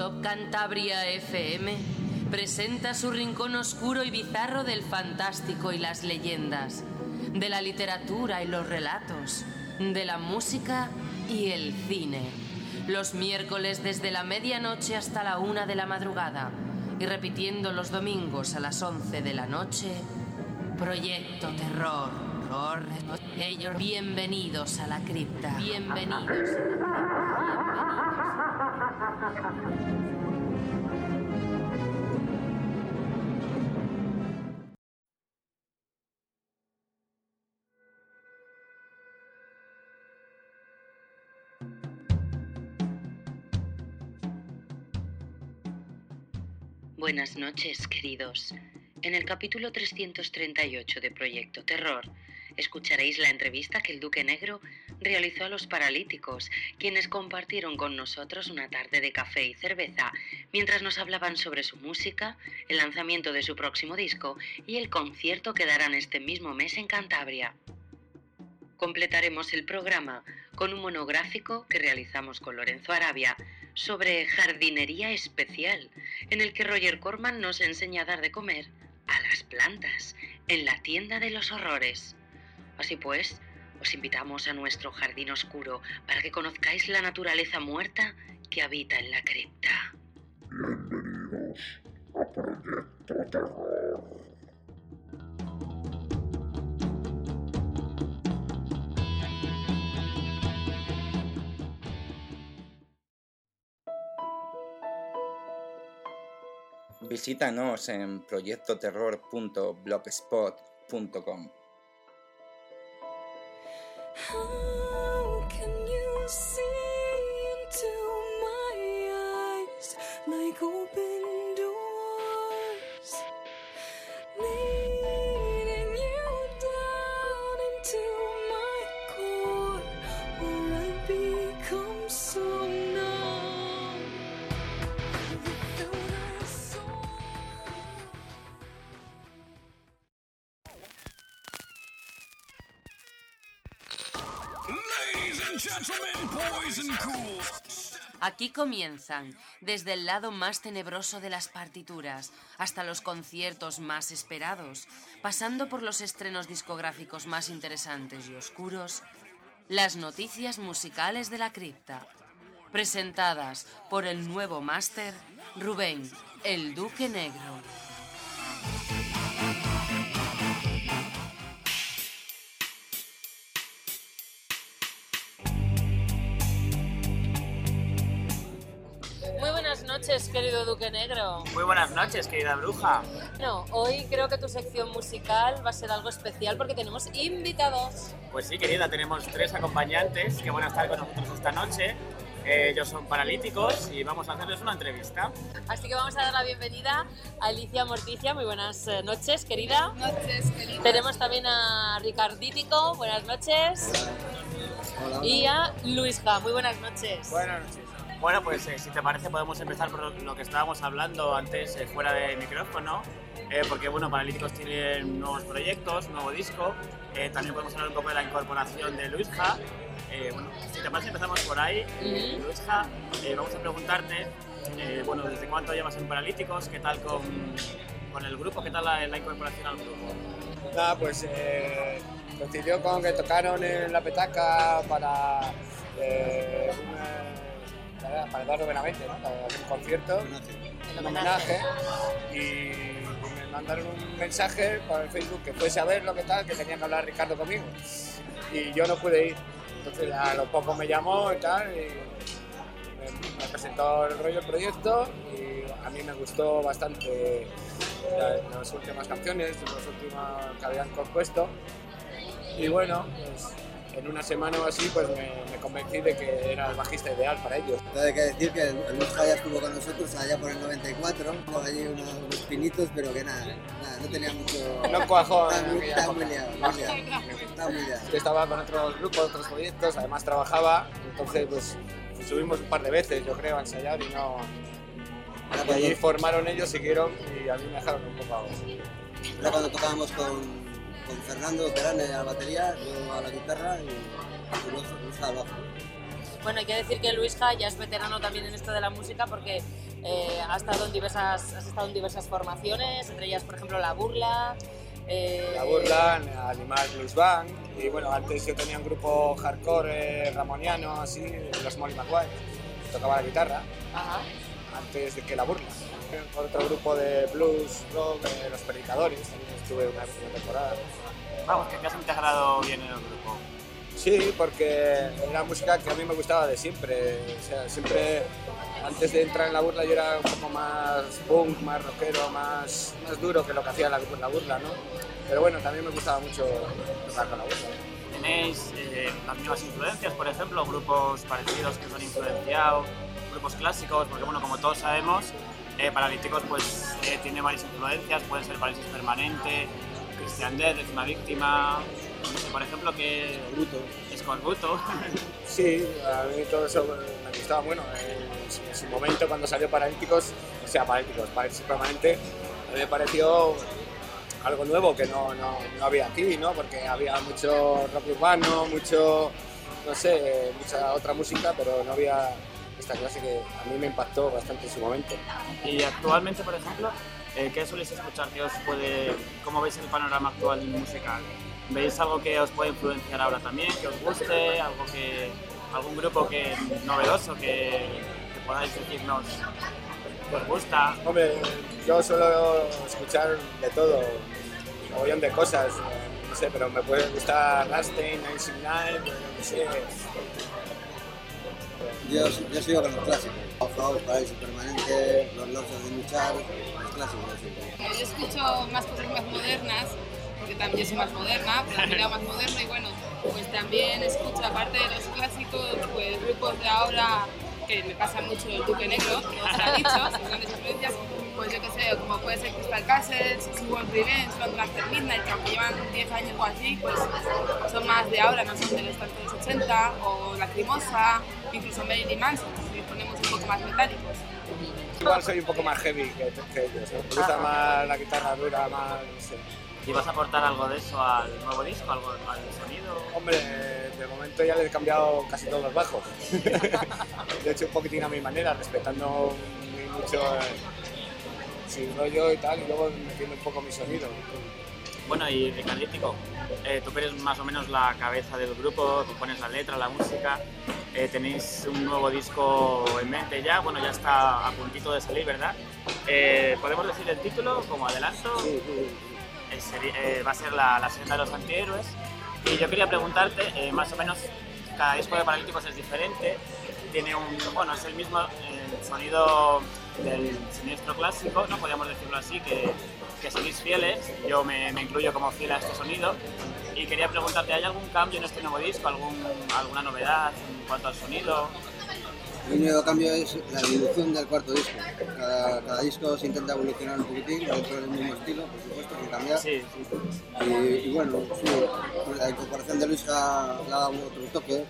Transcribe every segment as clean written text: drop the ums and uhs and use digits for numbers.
Top Cantabria FM presenta su rincón oscuro y bizarro del fantástico y las leyendas, de la literatura y los relatos, de la música y el cine. Los miércoles desde la medianoche hasta la 1 de la madrugada y repitiendo los domingos a las 11 de la noche, Proyecto Terror. Bienvenidos a la cripta. Bienvenidos a la cripta. Buenas noches, queridos. En el capítulo 338 de Proyecto Terror, escucharéis la entrevista que el Duque Negro realizó a los Paralíticos, quienes compartieron con nosotros una tarde de café y cerveza, mientras nos hablaban sobre su música, el lanzamiento de su próximo disco y el concierto que darán este mismo mes en Cantabria. Completaremos el programa con un monográfico que realizamos con Lorenzo Arabia sobre jardinería especial, en el que Roger Corman nos enseña a dar de comer a las plantas en la tienda de los horrores. Así pues, os invitamos a nuestro jardín oscuro para que conozcáis la naturaleza muerta que habita en la cripta. Bienvenidos a Proyecto Terror. Visítanos en proyectoterror.blogspot.com. How can you see into my eyes like open doors, leading you down into my core, where I become so numb without a soul. Ladies and gentlemen, boys and ghouls. Aquí comienzan, desde el lado más tenebroso de las partituras hasta los conciertos más esperados, pasando por los estrenos discográficos más interesantes y oscuros, las noticias musicales de la cripta, presentadas por el nuevo máster Rubén, el Duque Negro. Muy buenas noches, querido Duque Negro. Muy buenas noches, querida bruja. Bueno, hoy creo que tu sección musical va a ser algo especial porque tenemos invitados. Pues sí, querida, tenemos 3 acompañantes que van a estar con nosotros esta noche. Ellos son paralíticos y vamos a hacerles una entrevista. Así que vamos a dar la bienvenida a Alicia Morticia. Muy buenas noches, querida. Buenas noches, querida. Tenemos también a Ricardítico. Buenas noches. Hola. Y a Luisja. Muy buenas noches. Buenas noches. Bueno, pues si te parece podemos empezar por lo que estábamos hablando antes fuera de micrófono, porque bueno, Paralíticos tienen nuevos proyectos, nuevo disco, también podemos hablar un poco de la incorporación de Luisja. Bueno, si te parece empezamos por ahí. Luisja, vamos a preguntarte, bueno, ¿desde cuánto llevas en Paralíticos? ¿Qué tal con el grupo? ¿Qué tal la incorporación al grupo? Nada, pues coincidió con que tocaron en La Petaca para darlo buenamente, ¿no? Para hacer un concierto, un homenaje, y me mandaron un mensaje por el Facebook que fuese a ver lo que tal, que tenía que hablar Ricardo conmigo, y yo no pude ir. Entonces a lo poco me llamó y tal, y me presentó el rollo del proyecto, y a mí me gustó bastante las últimas canciones, las últimas que habían compuesto, y bueno, pues en una semana o así pues me convencí de que era el bajista ideal para ellos. Hay que decir que el Luisja ya estuvo con nosotros allá por el 94, con allí unos pinitos, pero que nada, no tenía mucho... No cuajó. Estaba muy liado. Yo estaba con otros grupos, otros proyectos, además trabajaba, entonces pues subimos un par de veces, yo creo, a ensayar y no... Y allí formaron ellos, siguieron y a mí me dejaron un poco abajo. Era cuando tocábamos con Fernando Terane a la batería, yo a la guitarra y Luisja al bajo. Bueno, hay que decir que Luisja ya es veterano también en esto de la música porque has estado en diversas formaciones, entre ellas, por ejemplo, La Burla. La Burla, Animal Blues Band, y bueno, antes yo tenía un grupo hardcore ramoniano, así, los Molly Maguire, tocaba la guitarra, Ajá. antes de que La Burla. Otro grupo de blues, rock, Los Predicadores, también estuve una temporada. Vamos, que te has integrado bien en el grupo. Sí, porque era música que a mí me gustaba de siempre, o sea, siempre antes de entrar en La Burla yo era un poco más punk, más rockero, más duro que lo que hacía la Burla, ¿no? Pero bueno, también me gustaba mucho tocar con La Burla. ¿Tenéis las mismas influencias, por ejemplo, grupos parecidos que os han influenciado, grupos clásicos? Porque bueno, como todos sabemos, Paralíticos pues tiene varias influencias, pueden ser Parálisis Permanente, Christian Death, Décima Víctima, por ejemplo, que Escorbuto. Sí, a mí todo eso me gustaba. Bueno, en su momento cuando salió Paralíticos, o sea, Parálisis Permanente, a mí me pareció algo nuevo que no había aquí, ¿no? Porque había mucho rock urbano, mucho, no sé, mucha otra música, pero no había esta clase que a mí me impactó bastante en su momento. Y actualmente, por ejemplo, ¿qué soléis escuchar? ¿Cómo veis el panorama actual musical? ¿Veis algo que os puede influenciar ahora también, que os guste, algún grupo novedoso que podáis decirnos que os gusta? Hombre, yo suelo escuchar de todo, un montón de cosas, no sé, pero me puede gustar Rammstein, Nine Inch Nails, no sé. Yo sigo con los clásicos. Bauhaus, Parálisis Permanente, los Lords of the New Chart, los clásicos de siempre. Yo escucho más cosas más modernas, porque también yo soy más moderna, pero también más moderna y bueno, pues también escucho, aparte de los clásicos, pues grupos de ahora, que me pasa mucho el Duque Negro, como os ha dicho, sus grandes influencias, pues yo qué sé, como puede ser Crystal Castles, Suwon Revenge, London After Midnight, que aunque llevan 10 años o así, pues son más de ahora, no son del estante de los 80, o Lacrimosa, incluso Marilyn Manson, si les ponemos un poco más metálicos. Igual soy un poco más heavy que ellos, ¿no? Me gusta más la guitarra dura, más, no sé. ¿Y vas a aportar algo de eso al nuevo disco, algo al sonido? Hombre, de momento ya le he cambiado casi todos los bajos. Lo he hecho un poquitín a mi manera, respetando mucho su rollo y tal, y luego metiendo un poco mi sonido. Bueno, y Ricardítico, tú eres más o menos la cabeza del grupo, tú pones la letra, la música, tenéis un nuevo disco en mente ya, bueno, ya está a puntito de salir, ¿verdad? ¿Podemos decir el título como adelanto? Sí. Va a ser la senda de los antihéroes. Y yo quería preguntarte, más o menos, cada disco de Paralíticos es diferente, tiene es el mismo sonido del siniestro clásico, ¿no? Podríamos decirlo así, que seguís fieles, yo me incluyo como fiel a este sonido, y quería preguntarte, ¿hay algún cambio en este nuevo disco, alguna novedad en cuanto al sonido? El único cambio es la evolución del cuarto disco. Cada disco se intenta evolucionar un poquitín, dentro del mismo estilo, por supuesto, sin cambiar. Sí. Y bueno, sí, la incorporación de Luisja le ha dado otro toque.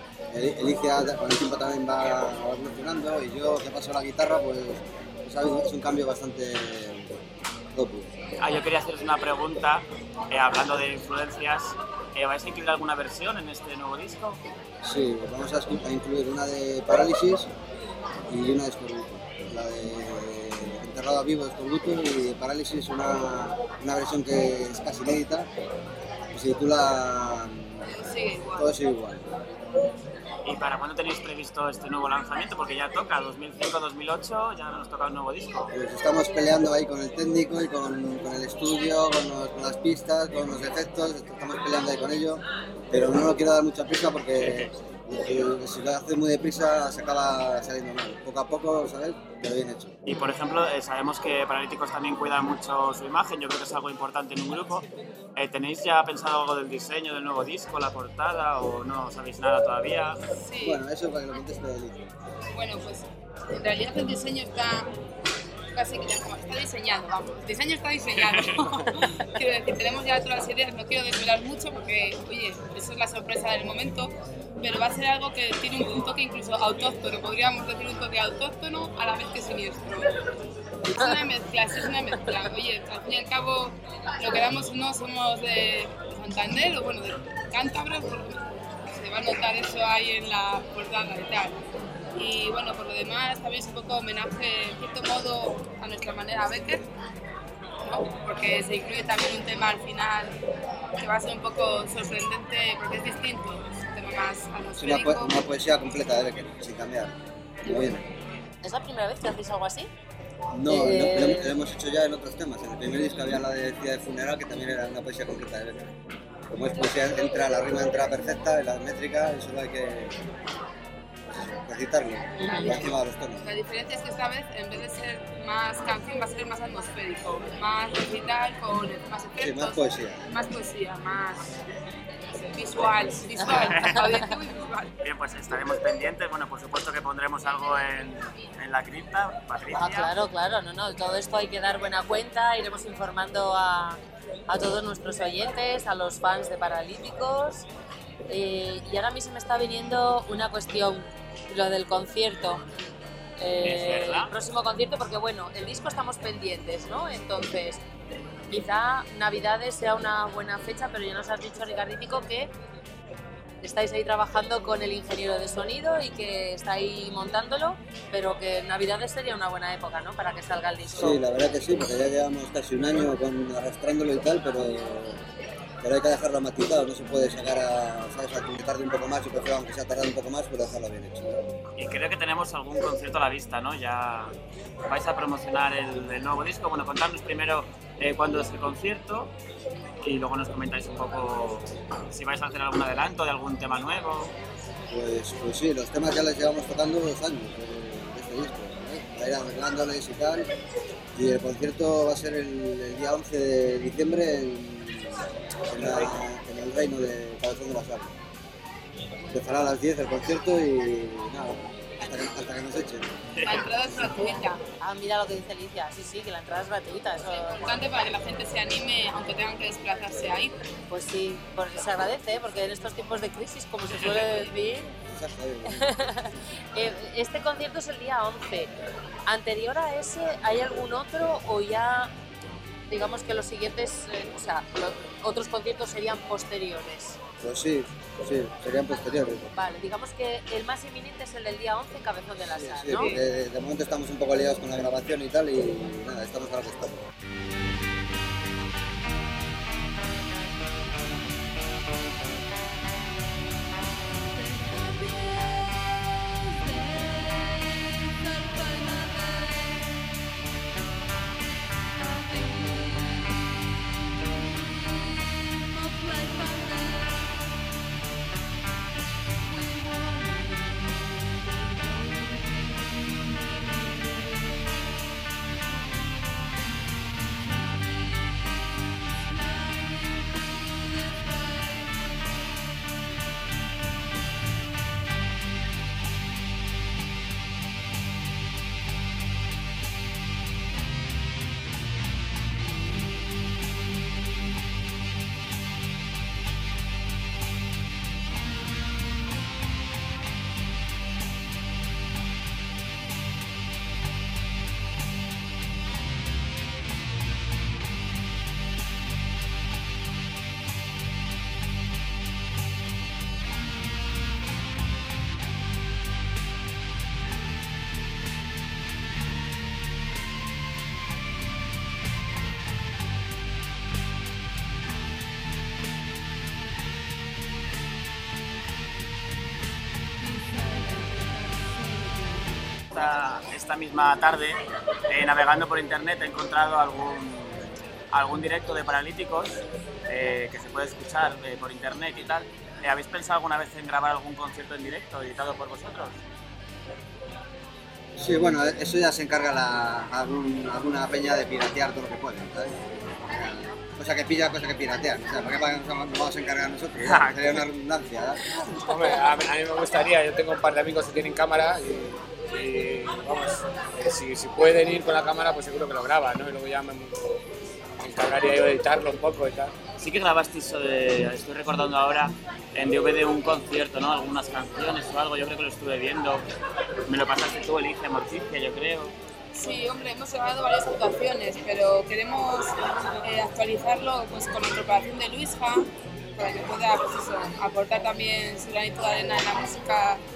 Elicia con el tiempo también va evolucionando, y yo que paso la guitarra, pues es un cambio bastante obvio. Yo quería haceros una pregunta, hablando de influencias. ¿Vais a incluir alguna versión en este nuevo disco? Sí, vamos a incluir una de Parálisis y una de Escorbuto. La de Enterrado a Vivo de Escorbuto, y de Parálisis una versión que es casi inédita, que se titula Todo sigue igual. ¿Y para cuándo tenéis previsto este nuevo lanzamiento? Porque ya toca, 2005-2008, ya nos toca un nuevo disco. Pues estamos peleando ahí con el técnico y con el estudio, con las pistas, con los efectos, estamos peleando ahí con ello, pero no lo quiero dar mucha prisa porque si lo hace muy deprisa se acaba saliendo mal. Poco a poco, ¿sabes? Pero bien hecho. Y por ejemplo, sabemos que Paralíticos también cuidan mucho su imagen, yo creo que es algo importante en un grupo. ¿Tenéis ya pensado algo del diseño del nuevo disco, la portada, o no sabéis nada todavía? Sí. Bueno, eso para que lo conteste Elicia. Bueno, pues en realidad el diseño está casi que ya como está diseñado, vamos. El diseño está diseñado. Quiero decir, tenemos ya todas las ideas, no quiero desvelar mucho porque, oye, eso es la sorpresa del momento, pero va a ser algo que tiene un toque incluso autóctono, podríamos decir un toque autóctono a la vez que siniestro. Es una mezcla, sí, es una mezcla. Oye, al fin y al cabo, lo queramos o no, somos de Santander, o bueno, de Cántabro, porque se va a notar eso ahí en la portada y tal. Y bueno, por lo demás también es un poco homenaje, en cierto modo, a nuestra manera a Becker, ¿no? Porque se incluye también un tema al final que va a ser un poco sorprendente porque es distinto, es un tema más Es atmosférico. una poesía completa de Becker, sin cambiar. Muy bien. ¿Es la primera vez que hacéis algo así? No, lo hemos hecho ya en otros temas. En el primer disco había la de Ciudad de Funeral, que también era una poesía completa de Becker. Como es poesía, la rima entra perfecta, en la métrica, y solo hay que recitarlo por encima de los tonos. La diferencia es que esta vez, en vez de ser más canción, va a ser más atmosférico, más recital, con más efectos. Sí, más poesía. Más poesía, más visual, auditivo y visual. Bien, pues estaremos pendientes. Bueno, por supuesto que pondremos algo en la cripta, Patricia. Claro, no, todo esto hay que dar buena cuenta, iremos informando a todos nuestros oyentes, a los fans de Paralíticos. Y ahora a mí se me está viniendo una cuestión, lo del concierto. El próximo concierto, porque bueno, el disco estamos pendientes, ¿no? Entonces, quizá Navidades sea una buena fecha, pero ya nos has dicho, Ricardítico, que estáis ahí trabajando con el ingeniero de sonido y que está ahí montándolo, pero que Navidades sería una buena época, ¿no? Para que salga el disco. Sí, la verdad que sí, porque ya llevamos casi un año arrastrándolo y tal, pero hay que dejarlo matizado, no se puede sacar a que tarde un poco más, y prefiero aunque sea tardar un poco más, pero dejarlo bien hecho. Y creo que tenemos algún concierto a la vista, ¿no? Ya vais a promocionar el nuevo disco. Bueno, contadnos primero cuándo es el concierto y luego nos comentáis un poco si vais a hacer algún adelanto de algún tema nuevo. Pues sí, los temas ya les llevamos tocando 2 años de este disco, ¿no? A ir arreglándoles y tal. Y el concierto va a ser el día 11 de diciembre en el Reino de Cabezón de la Sala. Empezará a las 10 el concierto y nada, hasta que nos echen. La entrada es gratuita. Ah, mira lo que dice Alicia, sí, que la entrada es gratuita. Eso... Es importante para que la gente se anime, aunque tengan que desplazarse ahí. Pues sí, porque se agradece, porque en estos tiempos de crisis, como se suele decir... Este concierto es el día 11. ¿Anterior a ese hay algún otro o ya, digamos que los siguientes, otros conciertos serían posteriores? Pues sí, serían posteriores. Vale, digamos que el más inminente es el del día 11 en Cabezón de la Sala, sí, ¿no? Porque de momento estamos un poco liados con la grabación y tal, y nada, estamos a lo que estamos. Esta misma tarde, navegando por internet, he encontrado algún directo de Paralíticos que se puede escuchar por internet y tal. ¿Habéis pensado alguna vez en grabar algún concierto en directo editado por vosotros? Sí, bueno, eso ya se encarga alguna peña de piratear todo lo que puede, ¿sabes? Cosa que pilla, cosa que piratean. O sea, ¿para qué nos vamos a encargar nosotros? Sería una redundancia, ¿verdad? Hombre, a mí me gustaría, yo tengo un par de amigos que tienen cámara y vamos, si pueden ir con la cámara, pues seguro que lo graban, ¿no? Y luego ya me encargaría yo de editarlo un poco y tal. Sí que grabasteis, estoy recordando ahora, en DVD un concierto, ¿no? Algunas canciones o algo, yo creo que lo estuve viendo. Me lo pasaste tú, Alicia Morticia, yo creo. Sí, hombre, hemos grabado varias actuaciones, pero queremos actualizarlo pues, con la incorporación de Luisja, para que pueda pues, aportar también su granito de arena en la música, vamos,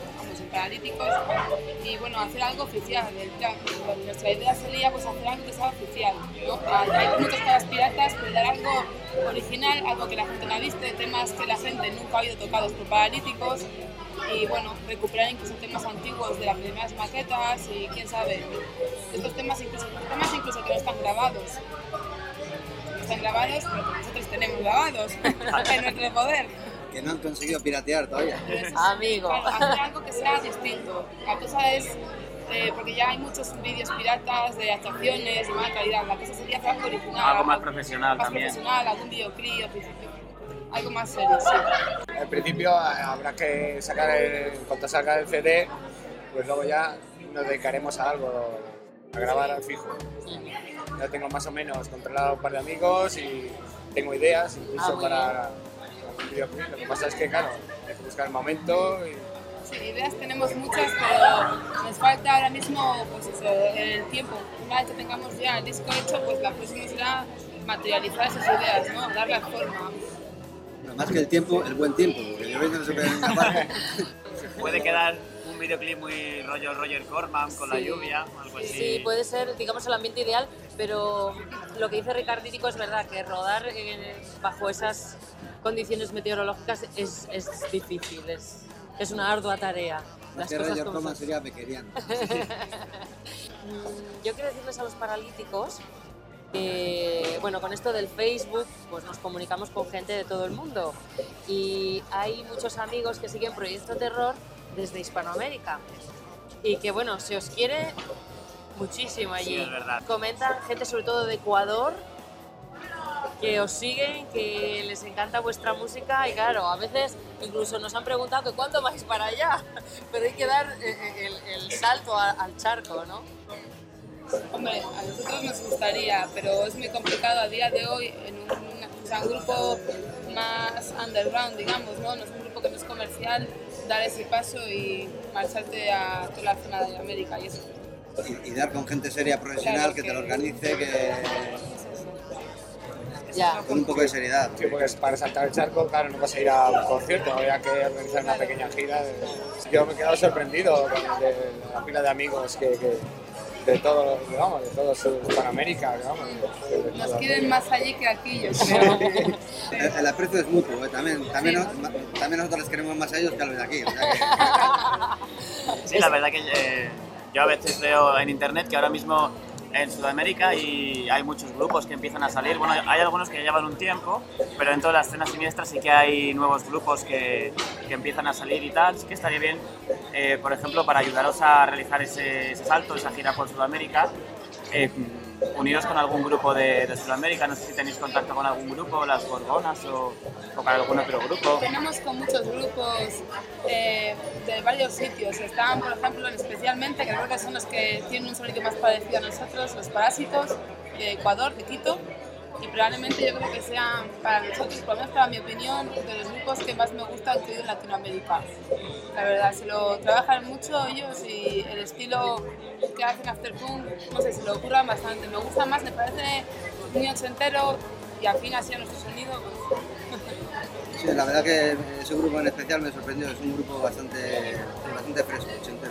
paralíticos y bueno, hacer algo oficial. Nuestra idea sería pues hacer algo que sea oficial, ¿no? Hay muchas cosas piratas, pero dar algo original, algo que la gente no ha visto, temas que la gente nunca ha oído tocados por paralíticos y bueno, recuperar incluso temas antiguos de las primeras maquetas y quién sabe, estos temas incluso que no están grabados. No están grabados, pero que nosotros tenemos grabados en nuestro poder. Que no han conseguido piratear todavía. Amigo. Claro, hacer algo que sea distinto. La cosa es, porque ya hay muchos vídeos piratas de actuaciones de mala calidad, la cosa sería hacer algo original. Algo más profesional también. Más profesional, algún videoclip, algo más serio, sí. Al principio habrá que sacar, en cuanto salga el CD, pues luego ya nos dedicaremos a algo, a grabar al fijo. Ya tengo más o menos controlado un par de amigos y tengo ideas incluso para un videoclip. Lo que pasa es que, claro, hay que buscar el momento y... Sí, ideas tenemos muchas, pero nos falta ahora mismo pues eso, el tiempo. Una vez que tengamos ya el disco hecho, pues la próxima será materializar esas ideas, ¿no? Darle forma. Pero más que el tiempo, el buen tiempo, porque lloviendo no se puede escapar. Puede quedar un videoclip muy rollo Roger Corman con la lluvia, algo así. Sí, puede ser, digamos, el ambiente ideal, pero lo que dice Ricardítico es verdad, que rodar bajo esas condiciones meteorológicas es difícil, es una ardua tarea. Más que Roger Corman sería bequeriano. Yo quiero decirles a los paralíticos que, bueno, con esto del Facebook, pues nos comunicamos con gente de todo el mundo y hay muchos amigos que siguen Proyecto Terror desde Hispanoamérica y que, bueno, se os quiere muchísimo allí. Sí, es verdad. Comentan gente sobre todo de Ecuador que os siguen, que les encanta vuestra música y claro, a veces incluso nos han preguntado que cuándo vais para allá, pero hay que dar el salto al charco, ¿no? Hombre, a nosotros nos gustaría, pero es muy complicado a día de hoy en un grupo más underground, digamos, ¿no? No es un grupo que no es comercial, dar ese paso y marcharte a toda la zona de América y eso. Y dar con gente seria, profesional, claro, que te lo organice, que... Ya. Con un poco de seriedad. Sí, porque para saltar el charco, claro, no vas a ir a un concierto, habría que organizar una pequeña gira. Yo me he quedado sorprendido de la pila de amigos que de todo, digamos, de todo Hispanoamérica, digamos. Nos quieren más allí que aquí, yo creo. El aprecio es mutuo, ¿eh? También nosotros les queremos más a ellos que a los de aquí. O sea que... Sí, la verdad que yo a veces veo en internet que ahora mismo en Sudamérica y hay muchos grupos que empiezan a salir. Bueno, hay algunos que ya llevan un tiempo, pero dentro de la escena siniestra sí que hay nuevos grupos que empiezan a salir y tal. Sí que estaría bien, por ejemplo, para ayudaros a realizar ese salto, esa gira por Sudamérica, uniros con algún grupo de Sudamérica. No sé si tenéis contacto con algún grupo, las Gorgonas o con algún otro grupo. Tenemos con muchos grupos de varios sitios. Están, por ejemplo, especialmente, que creo que son los que tienen un sonido más parecido a nosotros, los Parásitos de Ecuador, de Quito. Y probablemente yo creo que sean para nosotros, por lo menos para mi opinión, de los grupos que más me gustan que hay en Latinoamérica. La verdad, se lo trabajan mucho ellos y el estilo que hacen Afterpunk, no sé, se lo ocurran bastante. Me gusta más, me parece muy ochentero y afín así a nuestro sonido. Pues. Sí, la verdad que ese grupo en especial me sorprendió, es un grupo bastante fresco, ochentero,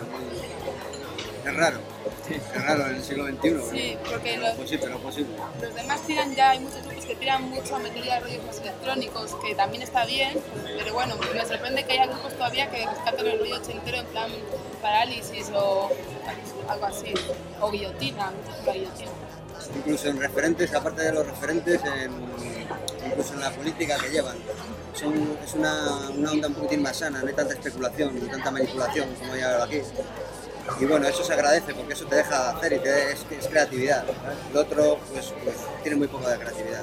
es raro. Sí, es raro en el siglo XXI. Sí, porque posible. Los demás tiran ya, hay muchos grupos que tiran mucho a meter ya rollos más electrónicos, que también está bien, pero bueno, me sorprende que haya grupos todavía que rescatan el rollo ochentero en plan Parálisis o algo así, o Guillotina, la Guillotina. Incluso en referentes, aparte de los referentes, incluso en la política que llevan. Es una onda un poquitín más sana, no hay tanta especulación, ni tanta manipulación como hay ahora aquí. Y bueno, eso se agradece porque eso te deja hacer y es creatividad. El otro pues tiene muy poco de creatividad.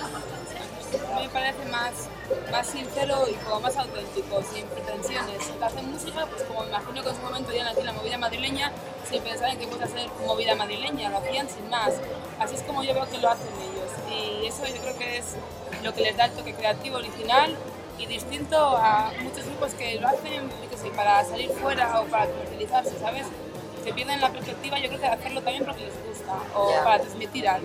A mí me parece más sincero y como más auténtico, sin pretensiones. Hacen música, pues como me imagino que en su momento ya nació la movida madrileña, sin pensar en que puede hacer movida madrileña, lo hacían sin más. Así es como yo veo que lo hacen ellos. Y eso yo creo que es lo que les da el toque creativo, original y distinto a muchos grupos que lo hacen para salir fuera o para comercializarse, ¿sabes? Se pierden la perspectiva, yo creo que de hacerlo también porque les gusta o para transmitir algo.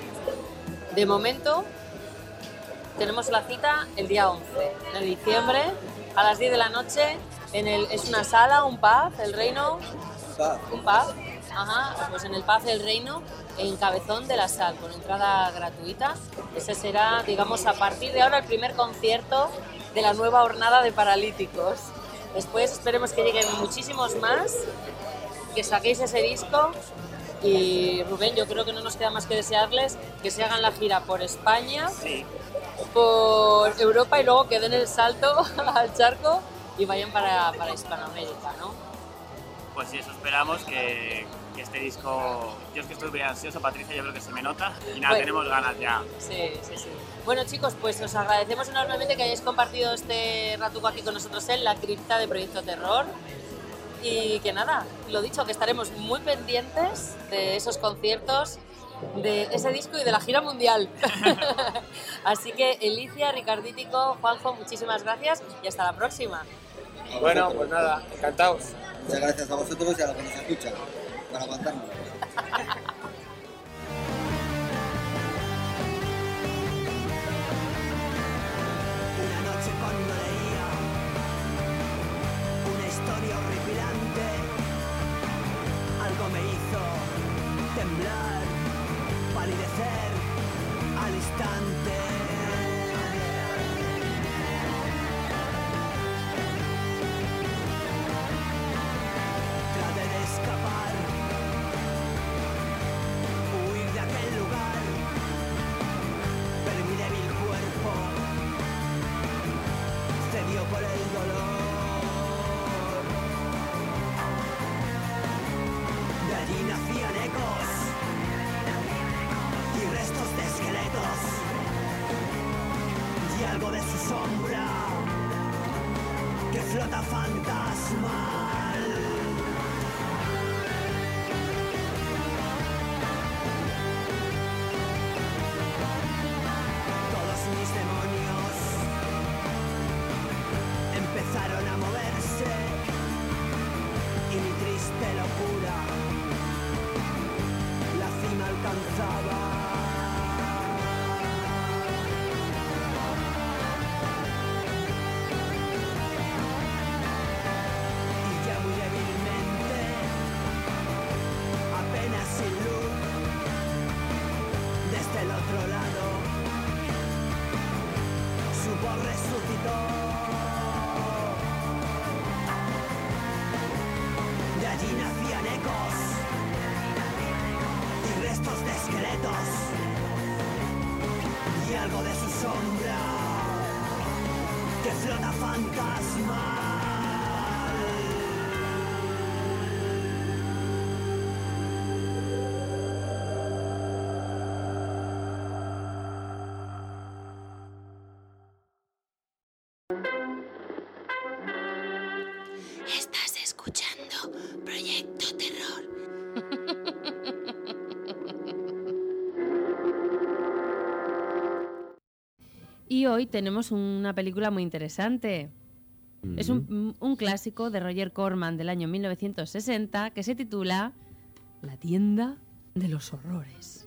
De momento tenemos la cita el día 11 de diciembre a las 10 de la noche ¿Es una sala, un pub, el Reino? Un pub. Ajá, pues en el pub El Reino, en Cabezón de la Sal, con entrada gratuita. Ese será, digamos, a partir de ahora el primer concierto de la nueva jornada de Paralíticos. Después esperemos que lleguen muchísimos más, que saquéis ese disco. Y Rubén, yo creo que no nos queda más que desearles que se hagan la gira por España, por Europa y luego que den el salto al charco y vayan para Hispanoamérica, ¿no? Pues sí, eso esperamos, que este disco, yo es que estoy muy ansioso, Patricia, yo creo que se me nota y nada, tenemos ganas ya. Sí. Bueno chicos, pues os agradecemos enormemente que hayáis compartido este ratuco aquí con nosotros en la cripta de Proyecto Terror. Y que nada, lo dicho, que estaremos muy pendientes de esos conciertos, de ese disco y de la gira mundial. Así que Elicia, Ricardítico, Juanjo, muchísimas gracias y hasta la próxima. Bueno, pues nada, encantados. Muchas gracias a vosotros y a los que nos escuchan por aguantarnos. Una noche cuando leía una historia horripilante, algo me hizo temblar, palidecer al instante. Traté de escapar, huir de aquel lugar, pero mi débil cuerpo cedió por el dolor. De allí nacían ecos y restos de esqueletos y algo de su sombra que flota fantasmal. Todos mis demonios empezaron a moverse y mi triste locura la cima alcanzaba. Y ya muy débilmente, apenas sin luz, desde el otro lado, su voz resucitó. De allí nacían ecos y restos de esqueletos y algo de su sombra que flota fantasmal. Estás escuchando Proyecto Terror. Y hoy tenemos una película muy interesante. Es un clásico de Roger Corman del año 1960 que se titula La tienda de los horrores.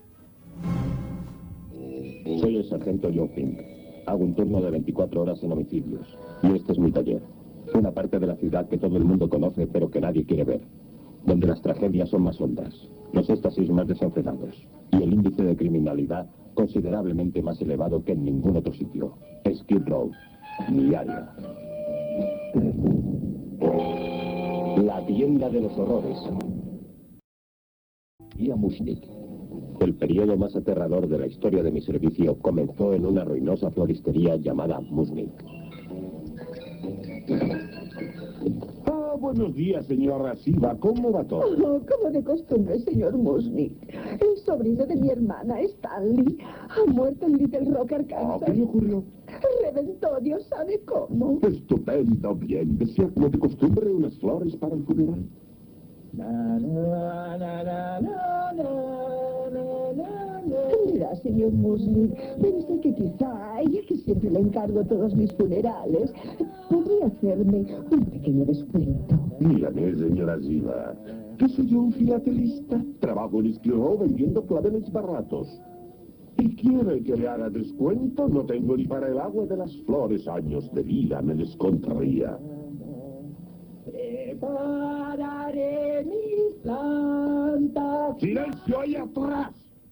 Soy el sargento John Pink. Hago un turno de 24 horas en homicidios. Y este es mi taller. Una parte de la ciudad que todo el mundo conoce pero que nadie quiere ver. Donde las tragedias son más hondas, los éxtasis más desenfrenados y el índice de criminalidad considerablemente más elevado que en ningún otro sitio. Skid Row, mi área. La tienda de los horrores. Y a Mushnik. El periodo más aterrador de la historia de mi servicio comenzó en una ruinosa floristería llamada Mushnik. Buenos días, señora Siva. ¿Cómo va todo? Oh, como de costumbre, señor Musnik. El sobrino de mi hermana, Stanley, ha muerto en Little Rock, Arkansas. ¿Qué le ocurrió? Reventó, Dios sabe cómo. Estupendo, bien. Decía como de costumbre unas flores para el funeral. Mira, señor Musnik, pensé que quizá, ya que siempre le encargo todos mis funerales, podría hacerme un pequeño descuento. Dígame, señora Siva, que soy yo un filatelista. Trabajo en Skid Row vendiendo claveles baratos. ¿Y quiere que le haga descuento? No tengo ni para el agua de las flores. Años de vida me descontraía. Pararé mis plantas. ¡Silencio ahí atrás!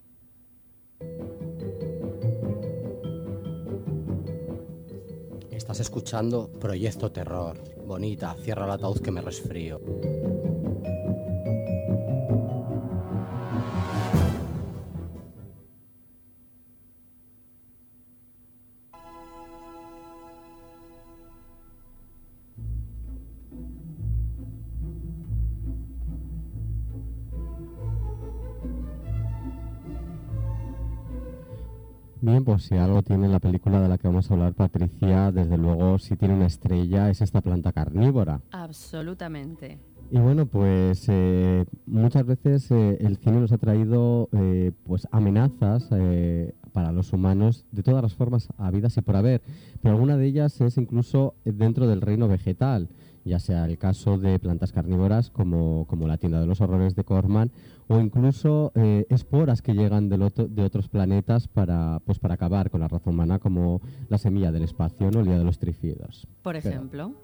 Estás escuchando Proyecto Terror. Bonita, cierra el ataúd que me resfrío. Bien, pues si algo tiene la película de la que vamos a hablar, Patricia, desde luego si tiene una estrella es esta planta carnívora. Absolutamente. Y bueno, pues muchas veces el cine nos ha traído pues amenazas para los humanos de todas las formas habidas y por haber, pero alguna de ellas es incluso dentro del reino vegetal, ya sea el caso de plantas carnívoras como la tienda de los horrores de Corman, o incluso esporas que llegan de otros planetas para acabar con la raza humana, como la semilla del espacio, ¿no? El día de los trífidos. Por ejemplo.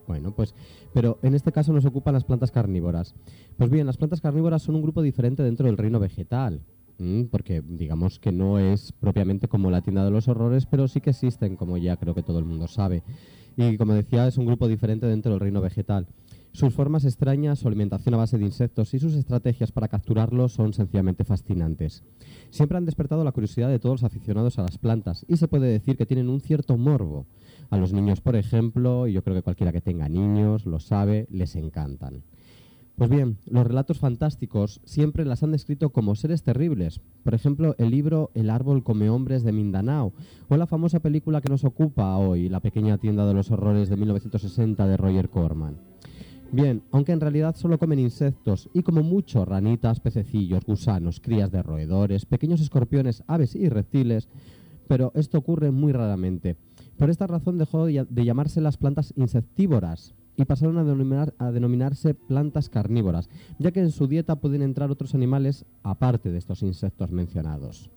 Pero en este caso nos ocupan las plantas carnívoras. Pues bien, las plantas carnívoras son un grupo diferente dentro del reino vegetal, porque digamos que no es propiamente como la tienda de los horrores, pero sí que existen, como ya creo que todo el mundo sabe. Y como decía, es un grupo diferente dentro del reino vegetal. Sus formas extrañas, su alimentación a base de insectos y sus estrategias para capturarlos son sencillamente fascinantes. Siempre han despertado la curiosidad de todos los aficionados a las plantas y se puede decir que tienen un cierto morbo. A los niños, por ejemplo, y yo creo que cualquiera que tenga niños lo sabe, les encantan. Pues bien, los relatos fantásticos siempre las han descrito como seres terribles. Por ejemplo, el libro El árbol come hombres de Mindanao, o la famosa película que nos ocupa hoy, La pequeña tienda de los horrores de 1960 de Roger Corman. Bien, aunque en realidad solo comen insectos y como mucho ranitas, pececillos, gusanos, crías de roedores, pequeños escorpiones, aves y reptiles, pero esto ocurre muy raramente. Por esta razón dejó de llamarse las plantas insectívoras y pasaron a denominarse plantas carnívoras, ya que en su dieta pueden entrar otros animales aparte de estos insectos mencionados.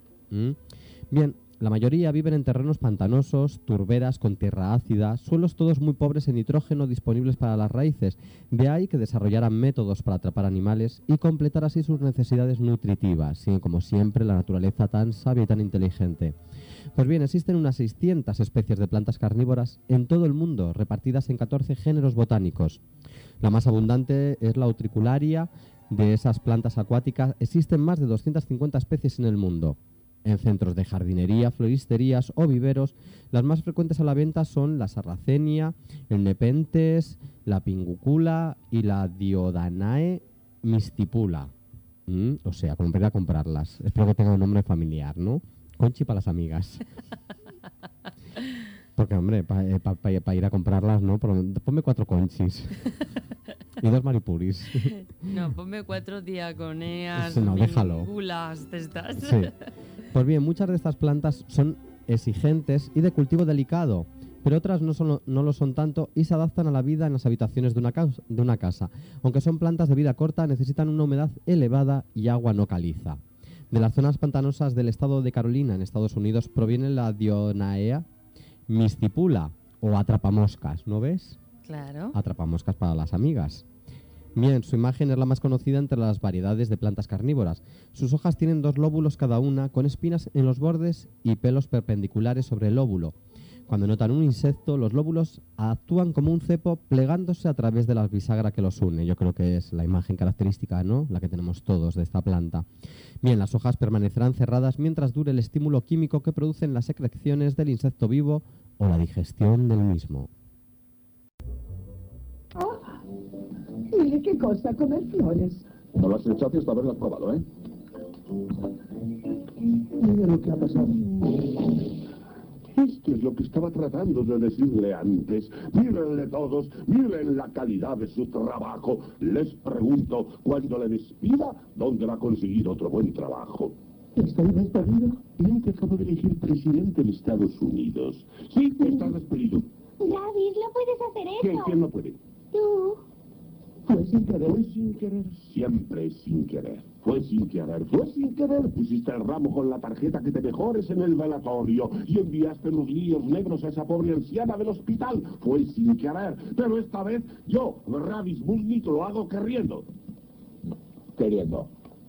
Bien, la mayoría viven en terrenos pantanosos, turberas con tierra ácida, suelos todos muy pobres en nitrógeno disponibles para las raíces, de ahí que desarrollaran métodos para atrapar animales y completar así sus necesidades nutritivas, y como siempre la naturaleza tan sabia y tan inteligente. Pues bien, existen unas 600 especies de plantas carnívoras en todo el mundo, repartidas en 14 géneros botánicos. La más abundante es la utricularia. De esas plantas acuáticas existen más de 250 especies en el mundo. En centros de jardinería, floristerías o viveros, las más frecuentes a la venta son la sarracenia, el nepenthes, la pingucula y la diodanae mistipula. O sea, como para ir a comprarlas. Espero que tenga un nombre familiar, ¿no? Conchi para las amigas. Porque, hombre, para ir a comprarlas, ¿no? Ponme 4 conchis. Y 2 maripuris. No, ponme 4 diaconeas, no, déjalo. pingulas de estas. Sí. Pues bien, muchas de estas plantas son exigentes y de cultivo delicado, pero otras no lo son tanto y se adaptan a la vida en las habitaciones de una casa. Aunque son plantas de vida corta, necesitan una humedad elevada y agua no caliza. De las zonas pantanosas del estado de Carolina, en Estados Unidos, proviene la Dionaea mistipula, o atrapamoscas, ¿no ves? Claro. Atrapamoscas para las amigas. Bien, su imagen es la más conocida entre las variedades de plantas carnívoras. Sus hojas tienen 2 lóbulos cada una, con espinas en los bordes y pelos perpendiculares sobre el lóbulo. Cuando notan un insecto, los lóbulos actúan como un cepo plegándose a través de la bisagra que los une. Yo creo que es la imagen característica, ¿no? La que tenemos todos de esta planta. Bien, las hojas permanecerán cerradas mientras dure el estímulo químico que producen las secreciones del insecto vivo o la digestión del mismo. Mire qué cosa, comer flores. No lo has hecho hasta haberlas probado, ¿eh? Mira lo que ha pasado. Esto es lo que estaba tratando de decirle antes. Mírenle todos, miren la calidad de su trabajo. Les pregunto, cuando le despida, ¿dónde va a conseguir otro buen trabajo? ¿Estoy despedido? No, te acabo de elegir presidente de Estados Unidos. Sí, estás despedido. David, no puedes hacer eso. ¿Quién no puede? Tú. Pues sin querer. Fue sin querer, siempre es sin querer. Fue sin querer, fue sin querer. Pusiste el ramo con la tarjeta que te mejores en el velatorio y enviaste los líos negros a esa pobre anciana del hospital. Fue sin querer, pero esta vez yo, Ravis Musnik, lo hago queriendo. Queriendo.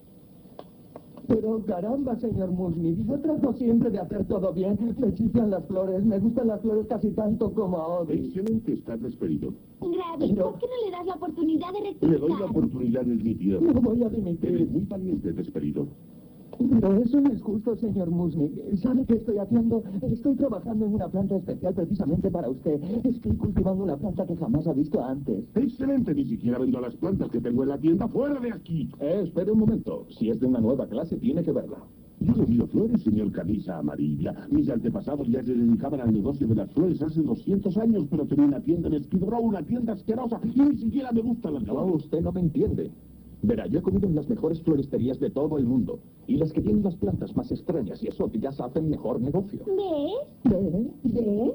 Pero caramba, señor Musnik, yo trato siempre de hacer todo bien. Me chiflan las flores, me gustan las flores casi tanto como a Audrey. Excelente, estás despedido. Ravis, ¿por qué no le das la oportunidad de Le doy la rectificar? oportunidad de admitir. No voy a dimitir. Eres muy valiente, despedido. Pero eso no es justo, señor Musnik. ¿Sabe qué estoy haciendo? Estoy trabajando en una planta especial precisamente para usted. Estoy cultivando una planta que jamás ha visto antes. Excelente, ni siquiera vendo las plantas que tengo en la tienda fuera de aquí. Espere un momento. Si es de una nueva clase, tiene que verla. Yo no miro flores, señor Camisa Amarilla. Mis antepasados ya se dedicaban al negocio de las flores hace 200 años, pero tenía una tienda en Skid Row, una tienda asquerosa, y ni siquiera me gustan las No, flores. usted no me entiende. Verá, yo he comido en las mejores floristerías de todo el mundo. Y las que tienen las plantas más extrañas y exóticas hacen mejor negocio. ¿Ve?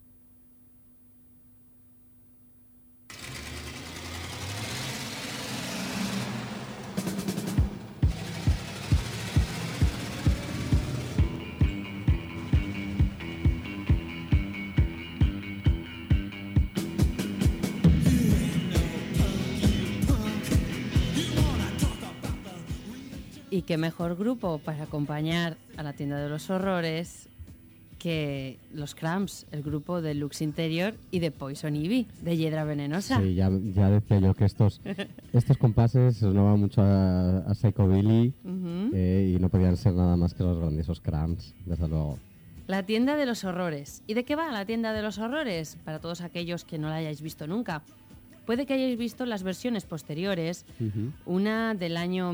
Y qué mejor grupo para acompañar a la tienda de los horrores que los Cramps, el grupo de Lux Interior y de Poison Ivy, de Hiedra Venenosa. Sí, ya decía yo que estos compases sonaban mucho a Psychobilly y no podían ser nada más que los grandiosos Cramps, desde luego. La tienda de los horrores. ¿Y de qué va la tienda de los horrores? Para todos aquellos que no la hayáis visto nunca. Puede que hayáis visto las versiones posteriores, una del año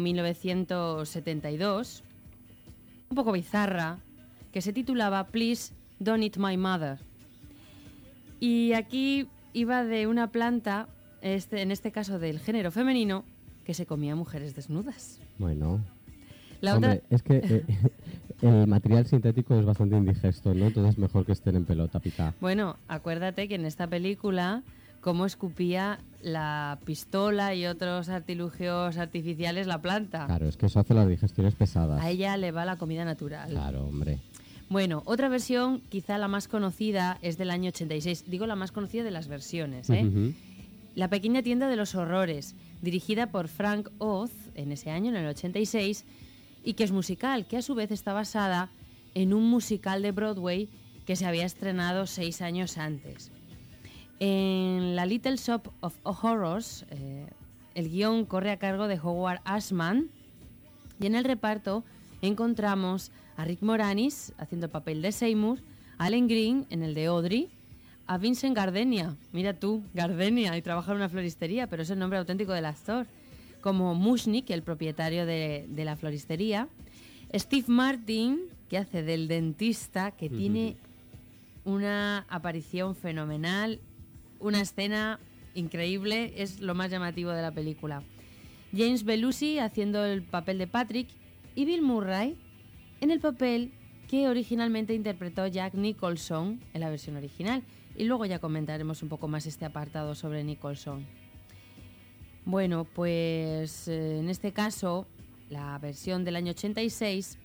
1972, un poco bizarra, que se titulaba Please Don't Eat My Mother. Y aquí iba de una planta, en este caso del género femenino, que se comía mujeres desnudas. Bueno. Otra... Es que el material sintético es bastante indigesto, ¿no? Entonces mejor que estén en pelota, pica. Bueno, acuérdate que en esta película cómo escupía la pistola y otros artilugios artificiales la planta. Claro, es que eso hace las digestiones pesadas. A ella le va la comida natural. Claro, hombre. Bueno, otra versión, quizá la más conocida, es del año 86. Digo la más conocida de las versiones, ¿eh? La pequeña tienda de los horrores, dirigida por Frank Oz, en ese año, en el 86, y que es musical, que a su vez está basada en un musical de Broadway que se había estrenado 6 años antes. En la Little Shop of Horrors, el guión corre a cargo de Howard Ashman y en el reparto encontramos a Rick Moranis haciendo el papel de Seymour, a Allen Green en el de Audrey, a Vincent Gardenia, mira tú, Gardenia, y trabaja en una floristería, pero es el nombre auténtico del actor, como Mushnik, el propietario de la floristería, Steve Martin, que hace del dentista, que tiene una aparición fenomenal, una escena increíble, es lo más llamativo de la película. James Belushi haciendo el papel de Patrick y Bill Murray en el papel que originalmente interpretó Jack Nicholson en la versión original. Y luego ya comentaremos un poco más este apartado sobre Nicholson. Bueno, pues en este caso, la versión del año 86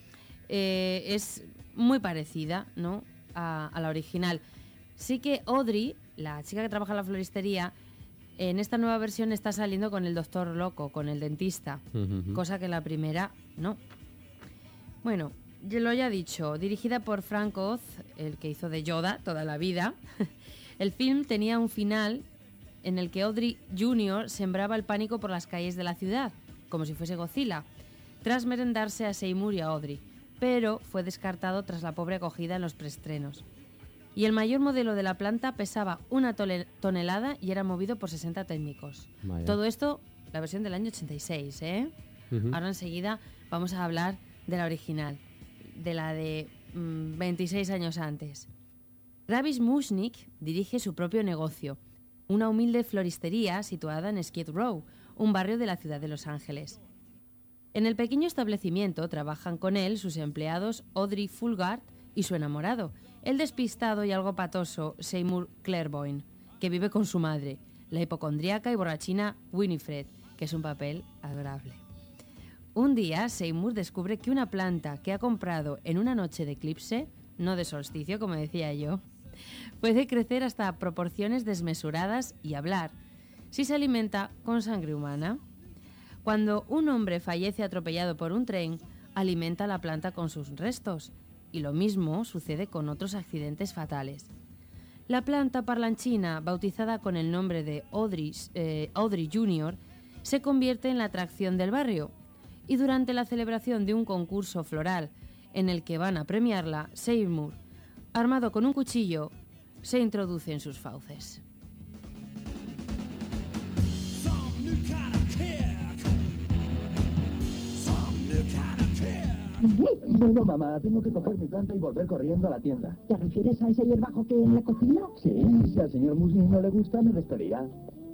es muy parecida, ¿no?, a la original. Sí que Audrey, la chica que trabaja en la floristería, en esta nueva versión está saliendo con el doctor loco, con el dentista, cosa que en la primera no. Bueno, ya lo he dicho, dirigida por Frank Oz, el que hizo de Yoda toda la vida. El film tenía un final en el que Audrey Jr. sembraba el pánico por las calles de la ciudad, como si fuese Godzilla, tras merendarse a Seymour y a Audrey, pero fue descartado tras la pobre acogida en los preestrenos. Y el mayor modelo de la planta pesaba 1 tonelada y era movido por 60 técnicos. Vaya. Todo esto, la versión del año 86, ¿eh? Ahora enseguida vamos a hablar de la original, de la de 26 años antes. Ravis Musnik dirige su propio negocio, una humilde floristería situada en Skid Row, un barrio de la ciudad de Los Ángeles. En el pequeño establecimiento trabajan con él sus empleados Audrey Fulgard y su enamorado, el despistado y algo patoso Seymour Clairvoyant, que vive con su madre, la hipocondríaca y borrachina Winifred, que es un papel adorable. Un día, Seymour descubre que una planta que ha comprado en una noche de eclipse, no de solsticio, como decía yo, puede crecer hasta proporciones desmesuradas y hablar, si se alimenta con sangre humana. Cuando un hombre fallece atropellado por un tren, alimenta la planta con sus restos, y lo mismo sucede con otros accidentes fatales. La planta parlanchina, bautizada con el nombre de Audrey Jr., se convierte en la atracción del barrio, y durante la celebración de un concurso floral en el que van a premiarla, Seymour, armado con un cuchillo, se introduce en sus fauces. Bueno, mamá, tengo que coger mi planta y volver corriendo a la tienda. ¿Te refieres a ese hierbajo que hay en la cocina? Sí, si al señor Muslin no le gusta, me despediría.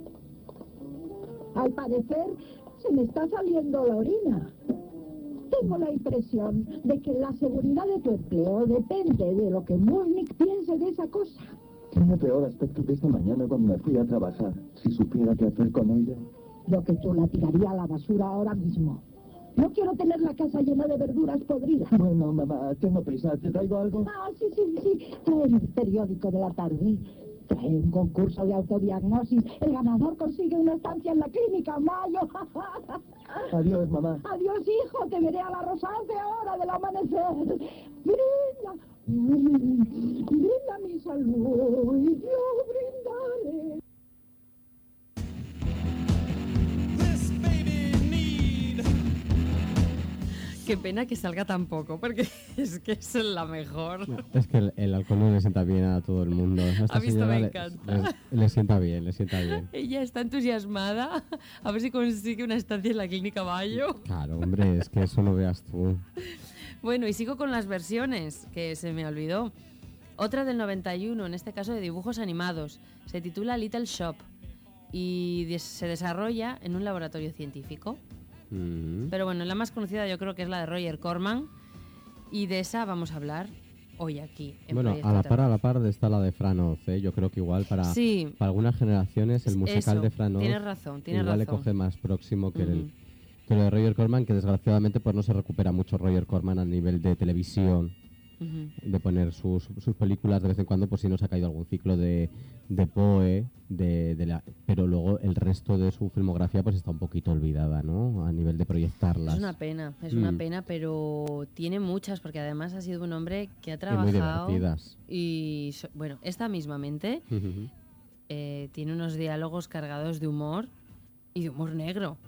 Al parecer, se me está saliendo la orina. Tengo la impresión de que la seguridad de tu empleo depende de lo que Mulnick piense de esa cosa. Tiene peor aspecto que esta mañana cuando me fui a trabajar. Si supiera qué hacer con ella. Yo que tú la tiraría a la basura ahora mismo. No quiero tener la casa llena de verduras podridas. Bueno, mamá, tengo prisa. ¿Te traigo algo? Ah, sí. Trae el periódico de la tarde. Trae un concurso de autodiagnosis. El ganador consigue una estancia en la clínica Mayo. Adiós, mamá. Adiós, hijo. Te veré a la rozante hora del amanecer. Brinda mi salud y yo brindaré. Qué pena que salga tan poco, porque es que es la mejor. Es que el alcohol no le sienta bien a todo el mundo. A esta Ha visto, señora me encanta. le sienta bien, le sienta bien. Ella está entusiasmada a ver si consigue una estancia en la clínica Mayo. Claro, hombre, es que eso lo veas tú. Bueno, y sigo con las versiones, que se me olvidó. Otra del 91, en este caso de dibujos animados. Se titula Little Shop y se desarrolla en un laboratorio científico. Pero bueno, la más conocida yo creo que es la de Roger Corman, y de esa vamos a hablar hoy aquí. Bueno, a la par está la de Fran Oz, ¿eh? Yo creo que igual para algunas generaciones el musical de Fran Oz tienes razón. Le coge más próximo que lo de Roger Corman, que desgraciadamente pues no se recupera mucho Roger Corman a nivel de televisión. De poner sus películas de vez en cuando, por si nos ha caído algún ciclo de Poe, pero luego el resto de su filmografía pues está un poquito olvidada, ¿no? A nivel de proyectarlas. Es una pena, pero tiene muchas, porque además ha sido un hombre que ha trabajado. Y muy divertidas. Y bueno, esta mismamente tiene unos diálogos cargados de humor y de humor negro.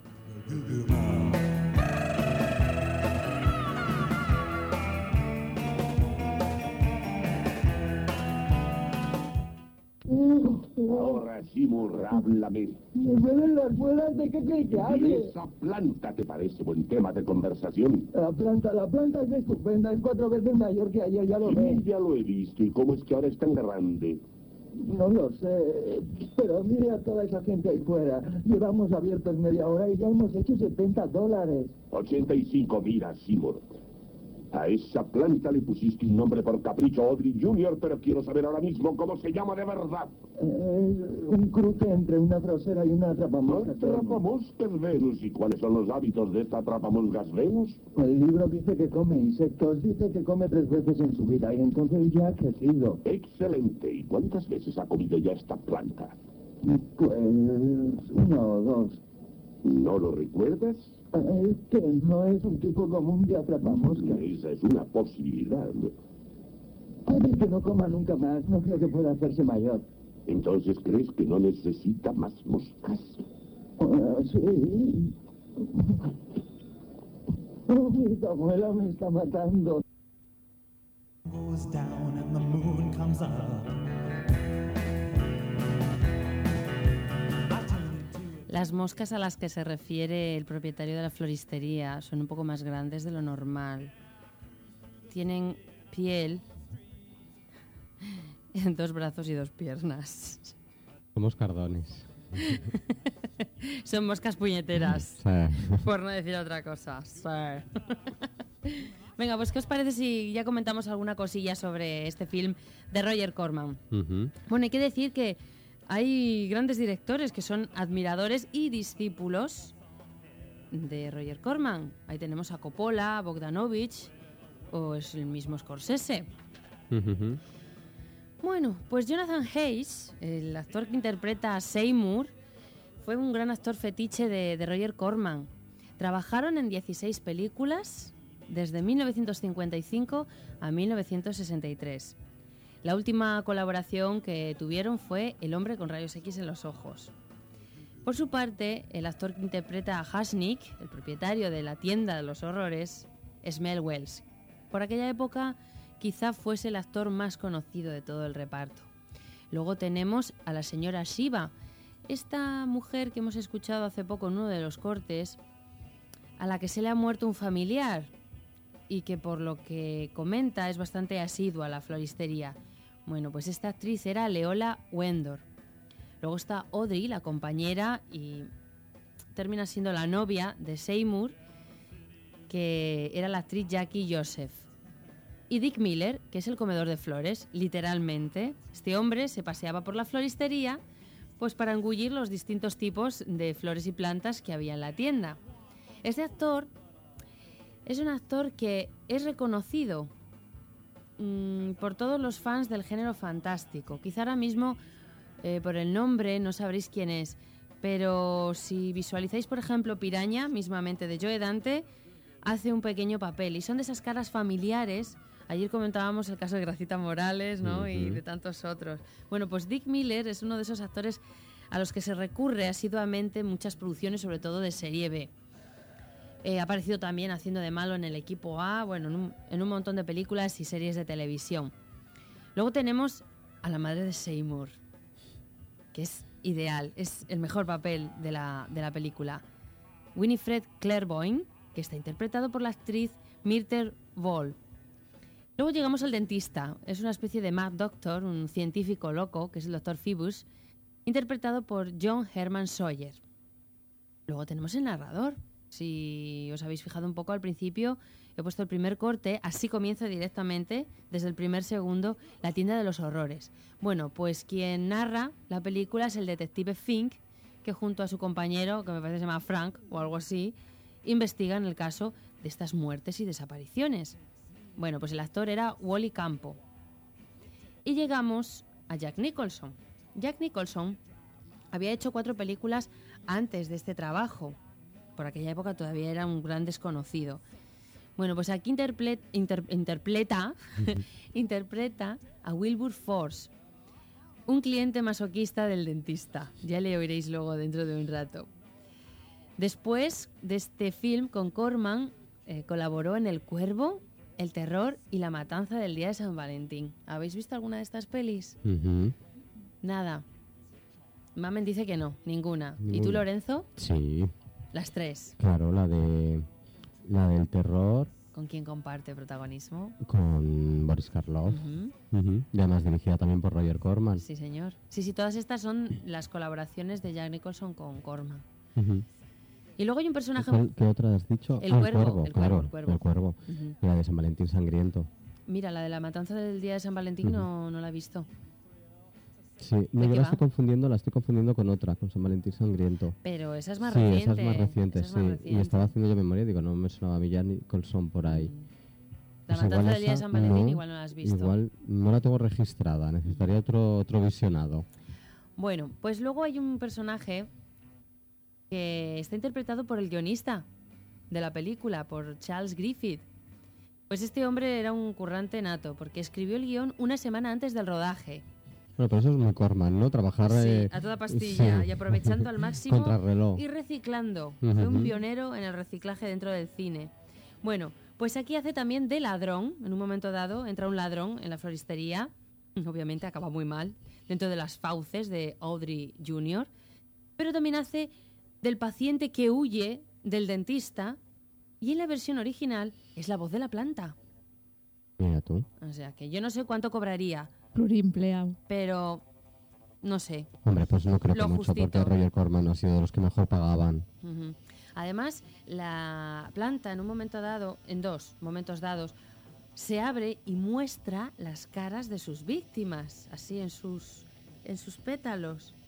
Ahora, Seymour, háblame. Me duelen las muelas de que hable. ¿Esa planta te parece buen tema de conversación? La planta es estupenda, es 4 veces mayor que ayer, ya lo ves. Sí, ya lo he visto. ¿Y cómo es que ahora es tan grande? No lo sé, pero mire a toda esa gente ahí fuera. Llevamos abiertos media hora y ya hemos hecho $70. 85, mira, Seymour. A esa planta le pusiste un nombre por capricho, Audrey Jr., pero quiero saber ahora mismo cómo se llama de verdad. Un cruce entre una grosera y una atrapamoscas. ¿Atrapamoscas Venus? ¿Y cuáles son los hábitos de esta atrapamoscas Venus? El libro dice que come insectos, dice que come 3 veces en su vida y entonces ya ha crecido. Excelente. ¿Y cuántas veces ha comido ya esta planta? Pues 1 o 2. ¿No lo recuerdas? Es que no es un tipo común de atrapamoscas. Esa es una posibilidad. Puede que no coma nunca más, no creo que pueda hacerse mayor. ¿Entonces crees que no necesita más moscas? Sí. Mi abuela me está matando. Goes down and the moon comes up. Las moscas a las que se refiere el propietario de la floristería son un poco más grandes de lo normal. Tienen piel en 2 brazos y 2 piernas. Somos cardones. Son moscas puñeteras, Sí. por no decir otra cosa. Sí. Venga, pues ¿qué os parece si ya comentamos alguna cosilla sobre este film de Roger Corman? Bueno, hay que decir que hay grandes directores que son admiradores y discípulos de Roger Corman. Ahí tenemos a Coppola, Bogdanovich o es el mismo Scorsese. Bueno, pues Jonathan Hayes, el actor que interpreta a Seymour, fue un gran actor fetiche de Roger Corman. Trabajaron en 16 películas desde 1955 a 1963. La última colaboración que tuvieron fue El hombre con rayos X en los ojos. Por su parte, el actor que interpreta a Hasnick, el propietario de la tienda de los horrores, es Mel Wells. Por aquella época, quizá fuese el actor más conocido de todo el reparto. Luego tenemos a la señora Shiva, esta mujer que hemos escuchado hace poco en uno de los cortes, a la que se le ha muerto un familiar y que por lo que comenta es bastante asidua a la floristería. Bueno, pues esta actriz era Leola Wendor. Luego está Audrey, la compañera y termina siendo la novia de Seymour, que era la actriz Jackie Joseph. Y Dick Miller, que es el comedor de flores, literalmente. Este hombre se paseaba por la floristería pues para engullir los distintos tipos de flores y plantas que había en la tienda. Este actor es un actor que es reconocido por todos los fans del género fantástico. Quizá ahora mismo por el nombre no sabréis quién es, pero si visualizáis, por ejemplo, Piraña, mismamente de Joe Dante, hace un pequeño papel y son de esas caras familiares. Ayer comentábamos el caso de Gracita Morales, ¿no? Y de tantos otros. Bueno, pues Dick Miller es uno de esos actores a los que se recurre asiduamente en muchas producciones, sobre todo de serie B. Ha aparecido también haciendo de malo en El Equipo A, bueno, en un montón de películas y series de televisión. Luego tenemos a la madre de Seymour, que es ideal, es el mejor papel de la película. Winifred Clairvoyant, que está interpretado por la actriz Myrtle Ball. Luego llegamos al dentista, es una especie de Mad Doctor, un científico loco, que es el Dr. Phoebus, interpretado por John Herman Sawyer. Luego tenemos el narrador. Si os habéis fijado un poco al principio, he puesto el primer corte, así comienza directamente, desde el primer segundo, La tienda de los horrores. Bueno, pues quien narra la película es el detective Fink, que junto a su compañero, que me parece que se llama Frank o algo así, investigan el caso de estas muertes y desapariciones. Bueno, pues el actor era Wally Campo. Y llegamos a Jack Nicholson. Jack Nicholson había hecho 4 películas antes de este trabajo. Por aquella época todavía era un gran desconocido. Bueno, pues aquí interpreta a Wilbur Force, un cliente masoquista del dentista. Ya le oiréis luego dentro de un rato. Después de este film con Corman, colaboró en El Cuervo, El Terror y La Matanza del Día de San Valentín. ¿Habéis visto alguna de estas pelis? Nada. Mamen dice que no, ninguna. ¿Y tú, Lorenzo? Sí. Las 3. Claro, la del terror. ¿Con quién comparte protagonismo? Con Boris Karloff. Y además dirigida también por Roger Corman. Sí, señor. Sí, todas estas son las colaboraciones de Jack Nicholson con Corman. Y luego hay un personaje... ¿Qué otra has dicho? El Cuervo. El Cuervo. Y la de San Valentín Sangriento. Mira, la de La Matanza del Día de San Valentín no la he visto. Sí, no, yo la estoy confundiendo con otra, con San Valentín Sangriento. Pero esa es más reciente. Sí, esa es más reciente, sí. Y estaba haciendo yo memoria y digo, no me sonaba a mí ya Nicholson por ahí. La Matanza del Día de San Valentín igual no la has visto. Igual no la tengo registrada, necesitaría otro visionado. Bueno, pues luego hay un personaje que está interpretado por el guionista de la película, por Charles Griffith. Pues este hombre era un currante nato, porque escribió el guión una semana antes del rodaje. Bueno, pero eso es muy Corman, ¿no? Trabajar a toda pastilla y aprovechando al máximo contrarreloj. Y reciclando. Fue un pionero en el reciclaje dentro del cine. Bueno, pues aquí hace también de ladrón. En un momento dado entra un ladrón en la floristería. Obviamente acaba muy mal, dentro de las fauces de Audrey Jr. Pero también hace del paciente que huye del dentista. Y en la versión original es la voz de la planta. Mira tú. O sea, que yo no sé cuánto cobraría. Pluriempleado. Pero, no sé. Hombre, pues no creo que Lo mucho, justito. porque Roger Corman ha sido de los que mejor pagaban. Además, la planta en un momento dado, en 2 momentos dados, se abre y muestra las caras de sus víctimas, así en sus pétalos.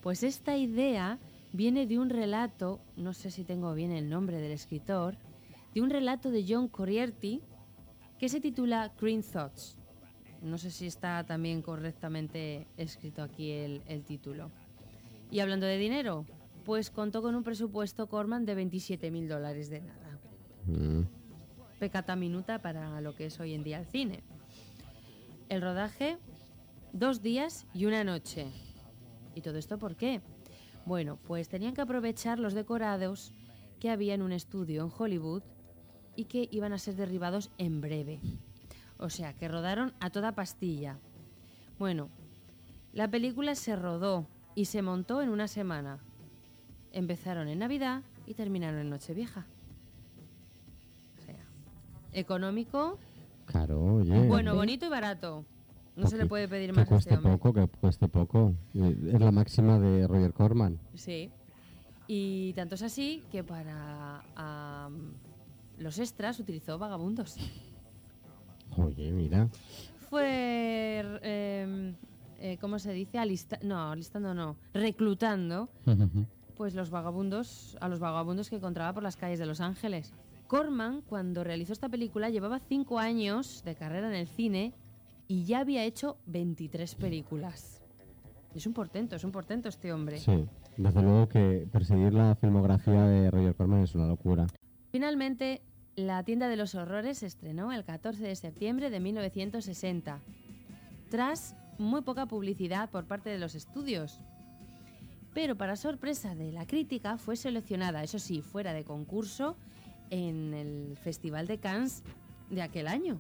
Pues esta idea viene de un relato, no sé si tengo bien el nombre del escritor, de un relato de John Coriarty que se titula Green Thoughts. No sé si está también correctamente escrito aquí el título. Y hablando de dinero, pues contó con un presupuesto Corman de $27.000 de nada. Peccata minuta para lo que es hoy en día el cine. El rodaje, 2 días y 1 noche. ¿Y todo esto por qué? Bueno, pues tenían que aprovechar los decorados que había en un estudio en Hollywood y que iban a ser derribados en breve. O sea, que rodaron a toda pastilla. Bueno, la película se rodó y se montó en 1 semana. Empezaron en Navidad y terminaron en Nochevieja. O sea, económico, Claro, oye. bueno, bonito y barato. No se le puede pedir más que a este cueste hombre. poco, que cueste poco. Es la máxima de Roger Corman. Sí. Y tanto es así que para los extras utilizó vagabundos. Oye, mira. Fue, ¿cómo se dice? Reclutando pues a los vagabundos que encontraba por las calles de Los Ángeles. Corman, cuando realizó esta película, llevaba 5 años de carrera en el cine y ya había hecho 23 películas. Es un portento este hombre. Sí, desde luego que perseguir la filmografía de Roger Corman es una locura. Finalmente, La tienda de los horrores se estrenó el 14 de septiembre de 1960, tras muy poca publicidad por parte de los estudios. Pero para sorpresa de la crítica fue seleccionada, eso sí, fuera de concurso, en el Festival de Cannes de aquel año.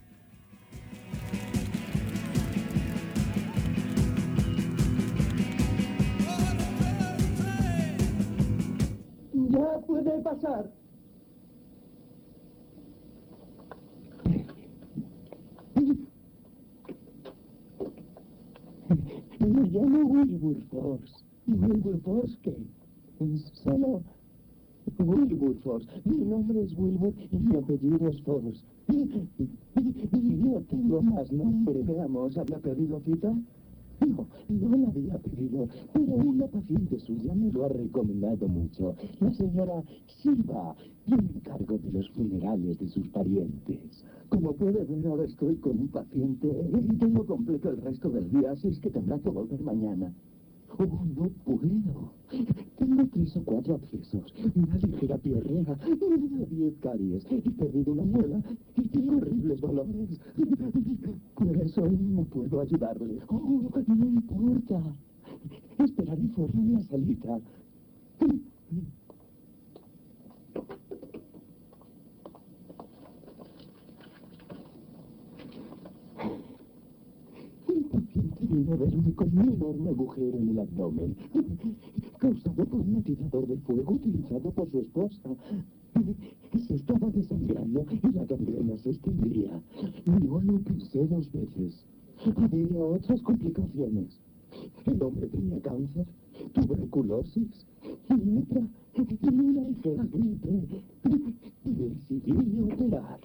Ya puede pasar. Me llamo Wilberforce. ¿Wilberforce qué? Solo Wilberforce. Mi nombre es Wilbur y mi apellido es Force. Yo tengo más nombre. Veamos, ¿había pedido cita? No la había pedido, pero una paciente suya me lo ha recomendado mucho. La señora Silva. Yo me encargo de los funerales de sus parientes. Como puede ver, ahora estoy con un paciente y tengo completo el resto del día, así es que tendrá que volver mañana. Oh, no puedo. Tengo 3 o 4 abscesos, una ligera piorrea, 10 caries, he perdido una muela y tengo horribles dolores. Por eso no puedo ayudarle. Oh, no importa. Esperaré fuera en la salita. El paciente vino a verme con un enorme agujero en el abdomen, causado por un atizador de fuego utilizado por su esposa. Se estaba desangrando y la gangrena se extendía. Yo lo pensé 2 veces. Había otras complicaciones. El hombre tenía cáncer, tuberculosis, lepra y una ligera gripe. Decidí operar.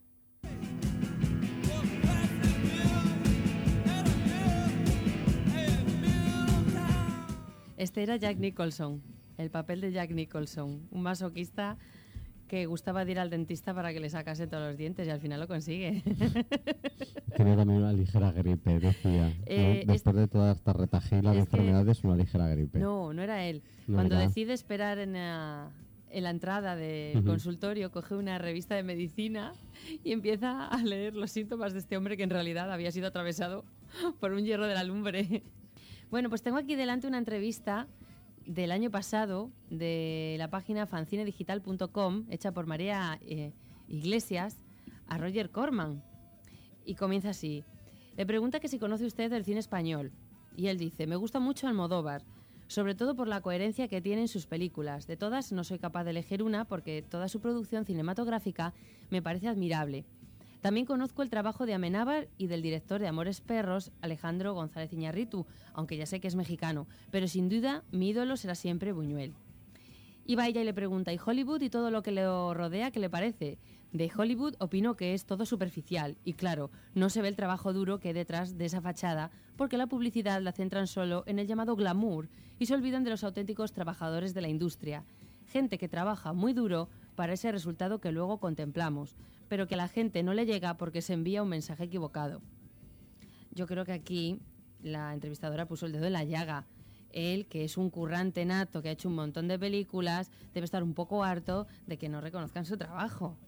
Este era Jack Nicholson, el papel de Jack Nicholson, un masoquista que gustaba de ir al dentista para que le sacase todos los dientes y al final lo consigue. Tenía también una ligera gripe, decía. Después de toda esta retahíla de enfermedades, una ligera gripe. No era él. No Cuando era. decide esperar en la entrada del consultorio, coge una revista de medicina y empieza a leer los síntomas de este hombre que en realidad había sido atravesado por un hierro de la lumbre. Bueno, pues tengo aquí delante una entrevista del año pasado de la página fancinedigital.com, hecha por María Iglesias, a Roger Corman. Y comienza así. Le pregunta que si conoce usted el cine español. Y él dice, me gusta mucho Almodóvar, sobre todo por la coherencia que tiene en sus películas. De todas no soy capaz de elegir una porque toda su producción cinematográfica me parece admirable. También conozco el trabajo de Amenábar y del director de Amores Perros, Alejandro González Iñárritu, aunque ya sé que es mexicano, pero sin duda mi ídolo será siempre Buñuel. Y va ella y le pregunta, ¿y Hollywood y todo lo que le rodea qué le parece? De Hollywood opino que es todo superficial y claro, no se ve el trabajo duro que hay detrás de esa fachada porque la publicidad la centran solo en el llamado glamour y se olvidan de los auténticos trabajadores de la industria. Gente que trabaja muy duro para ese resultado que luego contemplamos, pero que a la gente no le llega porque se envía un mensaje equivocado. Yo creo que aquí la entrevistadora puso el dedo en la llaga. Él, que es un currante nato, que ha hecho un montón de películas, debe estar un poco harto de que no reconozcan su trabajo.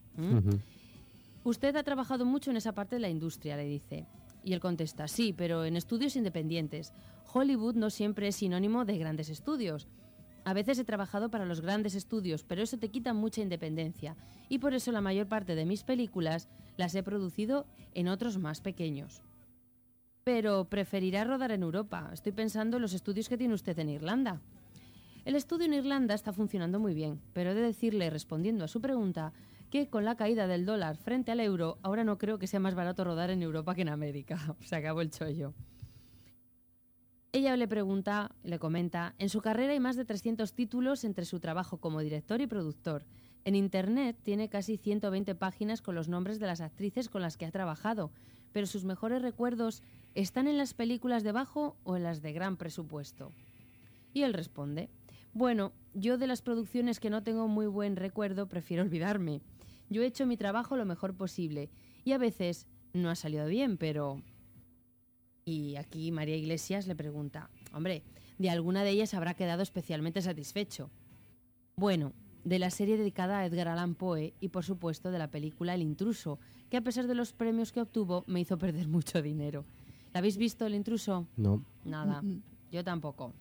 Usted ha trabajado mucho en esa parte de la industria, le dice. Y él contesta, sí, pero en estudios independientes. Hollywood no siempre es sinónimo de grandes estudios. A veces he trabajado para los grandes estudios, pero eso te quita mucha independencia. Y por eso la mayor parte de mis películas las he producido en otros más pequeños. Pero preferirá rodar en Europa. Estoy pensando en los estudios que tiene usted en Irlanda. El estudio en Irlanda está funcionando muy bien, pero he de decirle, respondiendo a su pregunta, que con la caída del dólar frente al euro, ahora no creo que sea más barato rodar en Europa que en América. Se acabó el chollo. Ella le comenta, en su carrera hay más de 300 títulos entre su trabajo como director y productor. En Internet tiene casi 120 páginas con los nombres de las actrices con las que ha trabajado, pero sus mejores recuerdos están en las películas de bajo o en las de gran presupuesto. Y él responde, bueno, yo de las producciones que no tengo muy buen recuerdo prefiero olvidarme. Yo he hecho mi trabajo lo mejor posible y a veces no ha salido bien, pero... Y aquí María Iglesias le pregunta, hombre, de alguna de ellas habrá quedado especialmente satisfecho. Bueno, de la serie dedicada a Edgar Allan Poe y por supuesto de la película El intruso, que a pesar de los premios que obtuvo me hizo perder mucho dinero. ¿La habéis visto, El intruso? No. Nada, yo tampoco.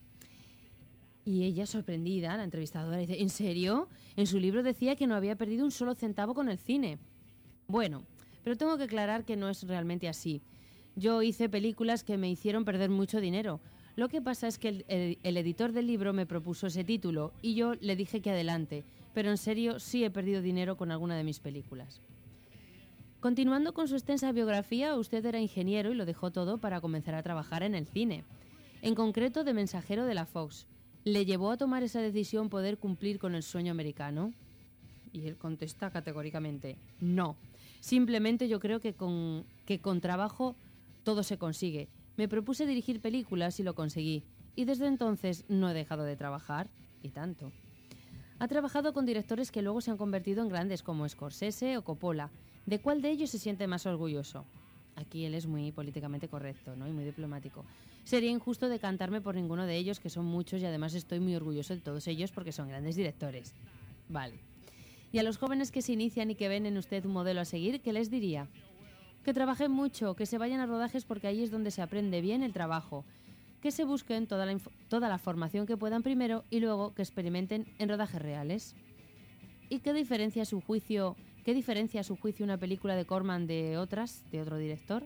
Y ella, sorprendida, la entrevistadora, dice, ¿en serio? En su libro decía que no había perdido un solo centavo con el cine. Bueno, pero tengo que aclarar que no es realmente así. Yo hice películas que me hicieron perder mucho dinero. Lo que pasa es que el editor del libro me propuso ese título y yo le dije que adelante, pero en serio sí he perdido dinero con alguna de mis películas. Continuando con su extensa biografía, usted era ingeniero y lo dejó todo para comenzar a trabajar en el cine, en concreto de mensajero de la Fox. ¿Le llevó a tomar esa decisión poder cumplir con el sueño americano? Y él contesta categóricamente, no. Simplemente yo creo que con trabajo todo se consigue. Me propuse dirigir películas y lo conseguí. Y desde entonces no he dejado de trabajar. Y tanto. Ha trabajado con directores que luego se han convertido en grandes como Scorsese o Coppola. ¿De cuál de ellos se siente más orgulloso? Aquí él es muy políticamente correcto, ¿no? Y muy diplomático. Sería injusto decantarme por ninguno de ellos, que son muchos y además estoy muy orgulloso de todos ellos porque son grandes directores. Vale. Y a los jóvenes que se inician y que ven en usted un modelo a seguir, ¿qué les diría? Que trabajen mucho, que se vayan a rodajes porque ahí es donde se aprende bien el trabajo. Que se busquen toda la formación que puedan primero y luego que experimenten en rodajes reales. ¿Y qué diferencia a su juicio una película de Corman de otras, de otro director?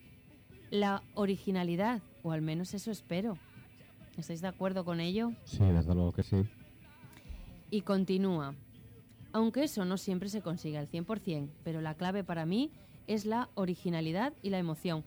La originalidad, o al menos eso espero. ¿Estáis de acuerdo con ello? Sí, desde luego que sí. Y continúa. Aunque eso no siempre se consigue al 100%, pero la clave para mí es la originalidad y la emoción.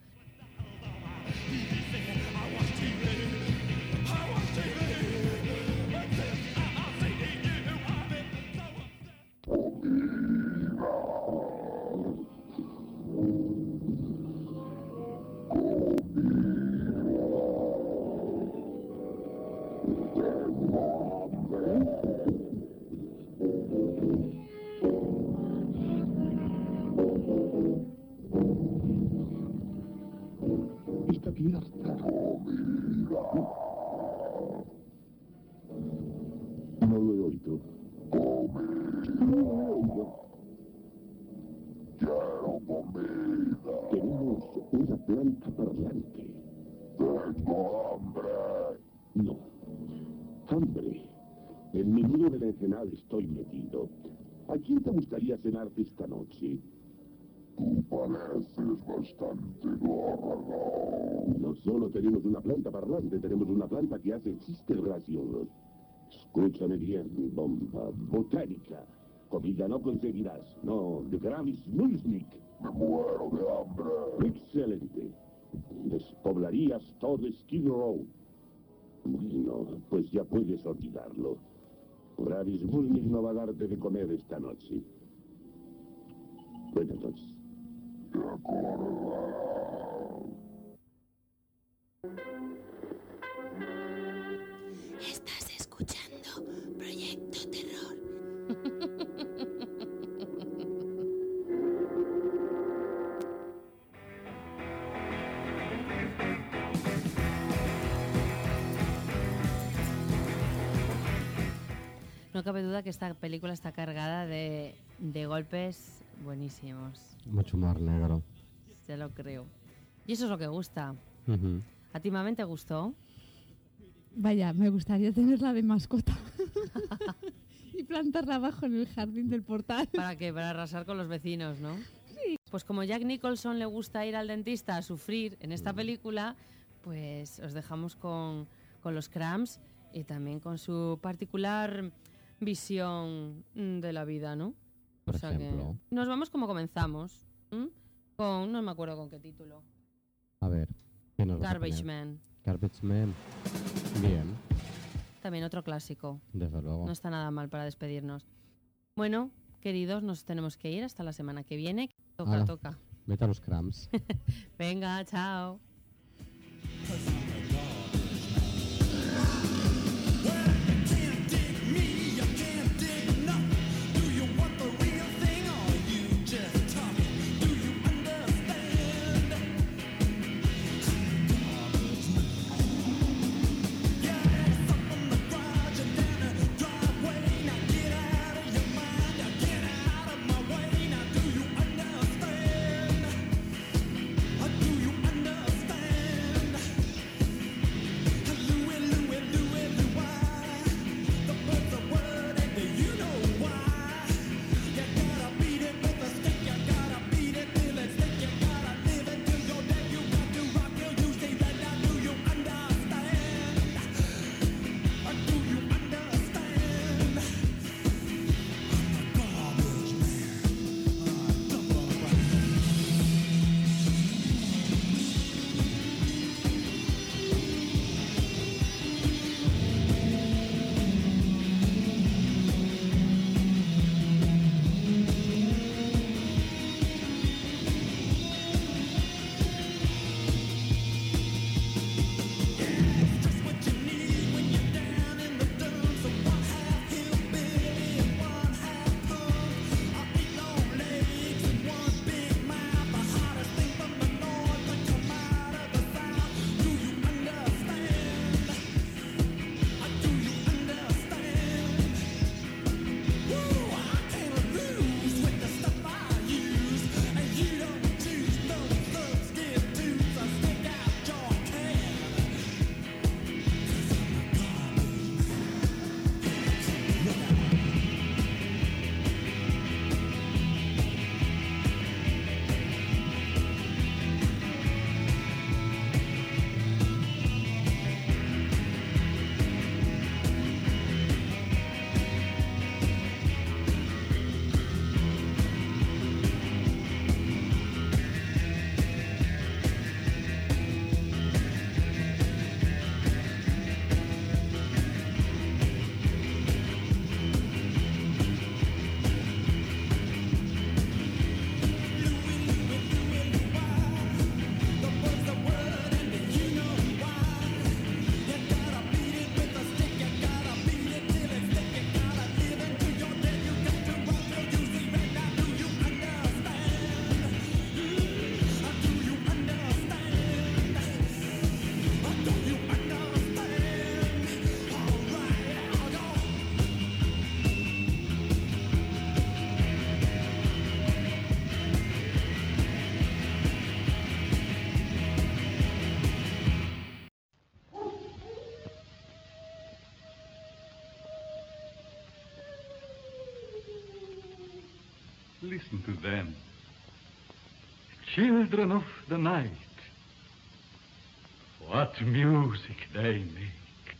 Está abierta. No lo he oído. No lo he oído. Quiero comida. Tenemos una planta parlante. Tengo hambre. No. Hambre. En mi muro de la Ensenada estoy metido. ¿A quién te gustaría cenarte esta noche? Tú pareces bastante gordo. No solo tenemos una planta parlante, tenemos una planta que hace chistes graciosos. Escúchame bien, bomba botánica. Comida no conseguirás. No, de Gravis Mulsnik. Me muero de hambre. Excelente. Despoblarías todo Skid Row. Bueno, pues ya puedes olvidarlo. Gravis Mulsnik no va a darte de comer esta noche. Buenas noches. Estás escuchando Proyecto Terror. No cabe duda que esta película está cargada de golpes buenísimos. Mucho humor negro. Se lo creo. Y eso es lo que gusta. Ujú. ¿A ti, Mamen, te gustó? Vaya, me gustaría tenerla de mascota y plantarla abajo en el jardín del portal. ¿Para qué? Para arrasar con los vecinos, ¿no? Sí. Pues como Jack Nicholson le gusta ir al dentista a sufrir en esta película, pues os dejamos con los Cramps y también con su particular visión de la vida, ¿no? Por ejemplo. Que nos vamos como comenzamos. Con, no me acuerdo con qué título. A ver. ¿qué nos vas a Garbage poner? Man. Garbage Man. Bien. También otro clásico. Desde luego. No está nada mal para despedirnos. Bueno, queridos, nos tenemos que ir hasta la semana que viene. Hala. Toca. Vete a los Cramps. Venga, chao. Listen to them. Children of the night. What music they make.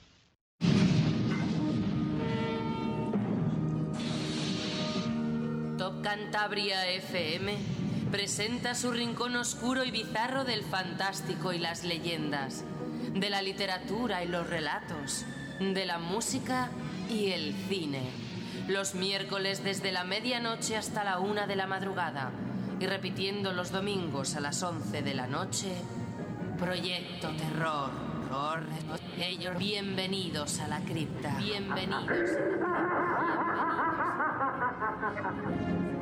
Top Cantabria FM presenta su rincón oscuro y bizarro del fantástico y las leyendas, de la literatura y los relatos, de la música y el cine. Los miércoles desde la medianoche hasta la 1 de la madrugada, y repitiendo los domingos a las 11 de la noche, Proyecto Terror. Ellos, bienvenidos a la cripta. Bienvenidos a la cripta. Bienvenidos a la cripta.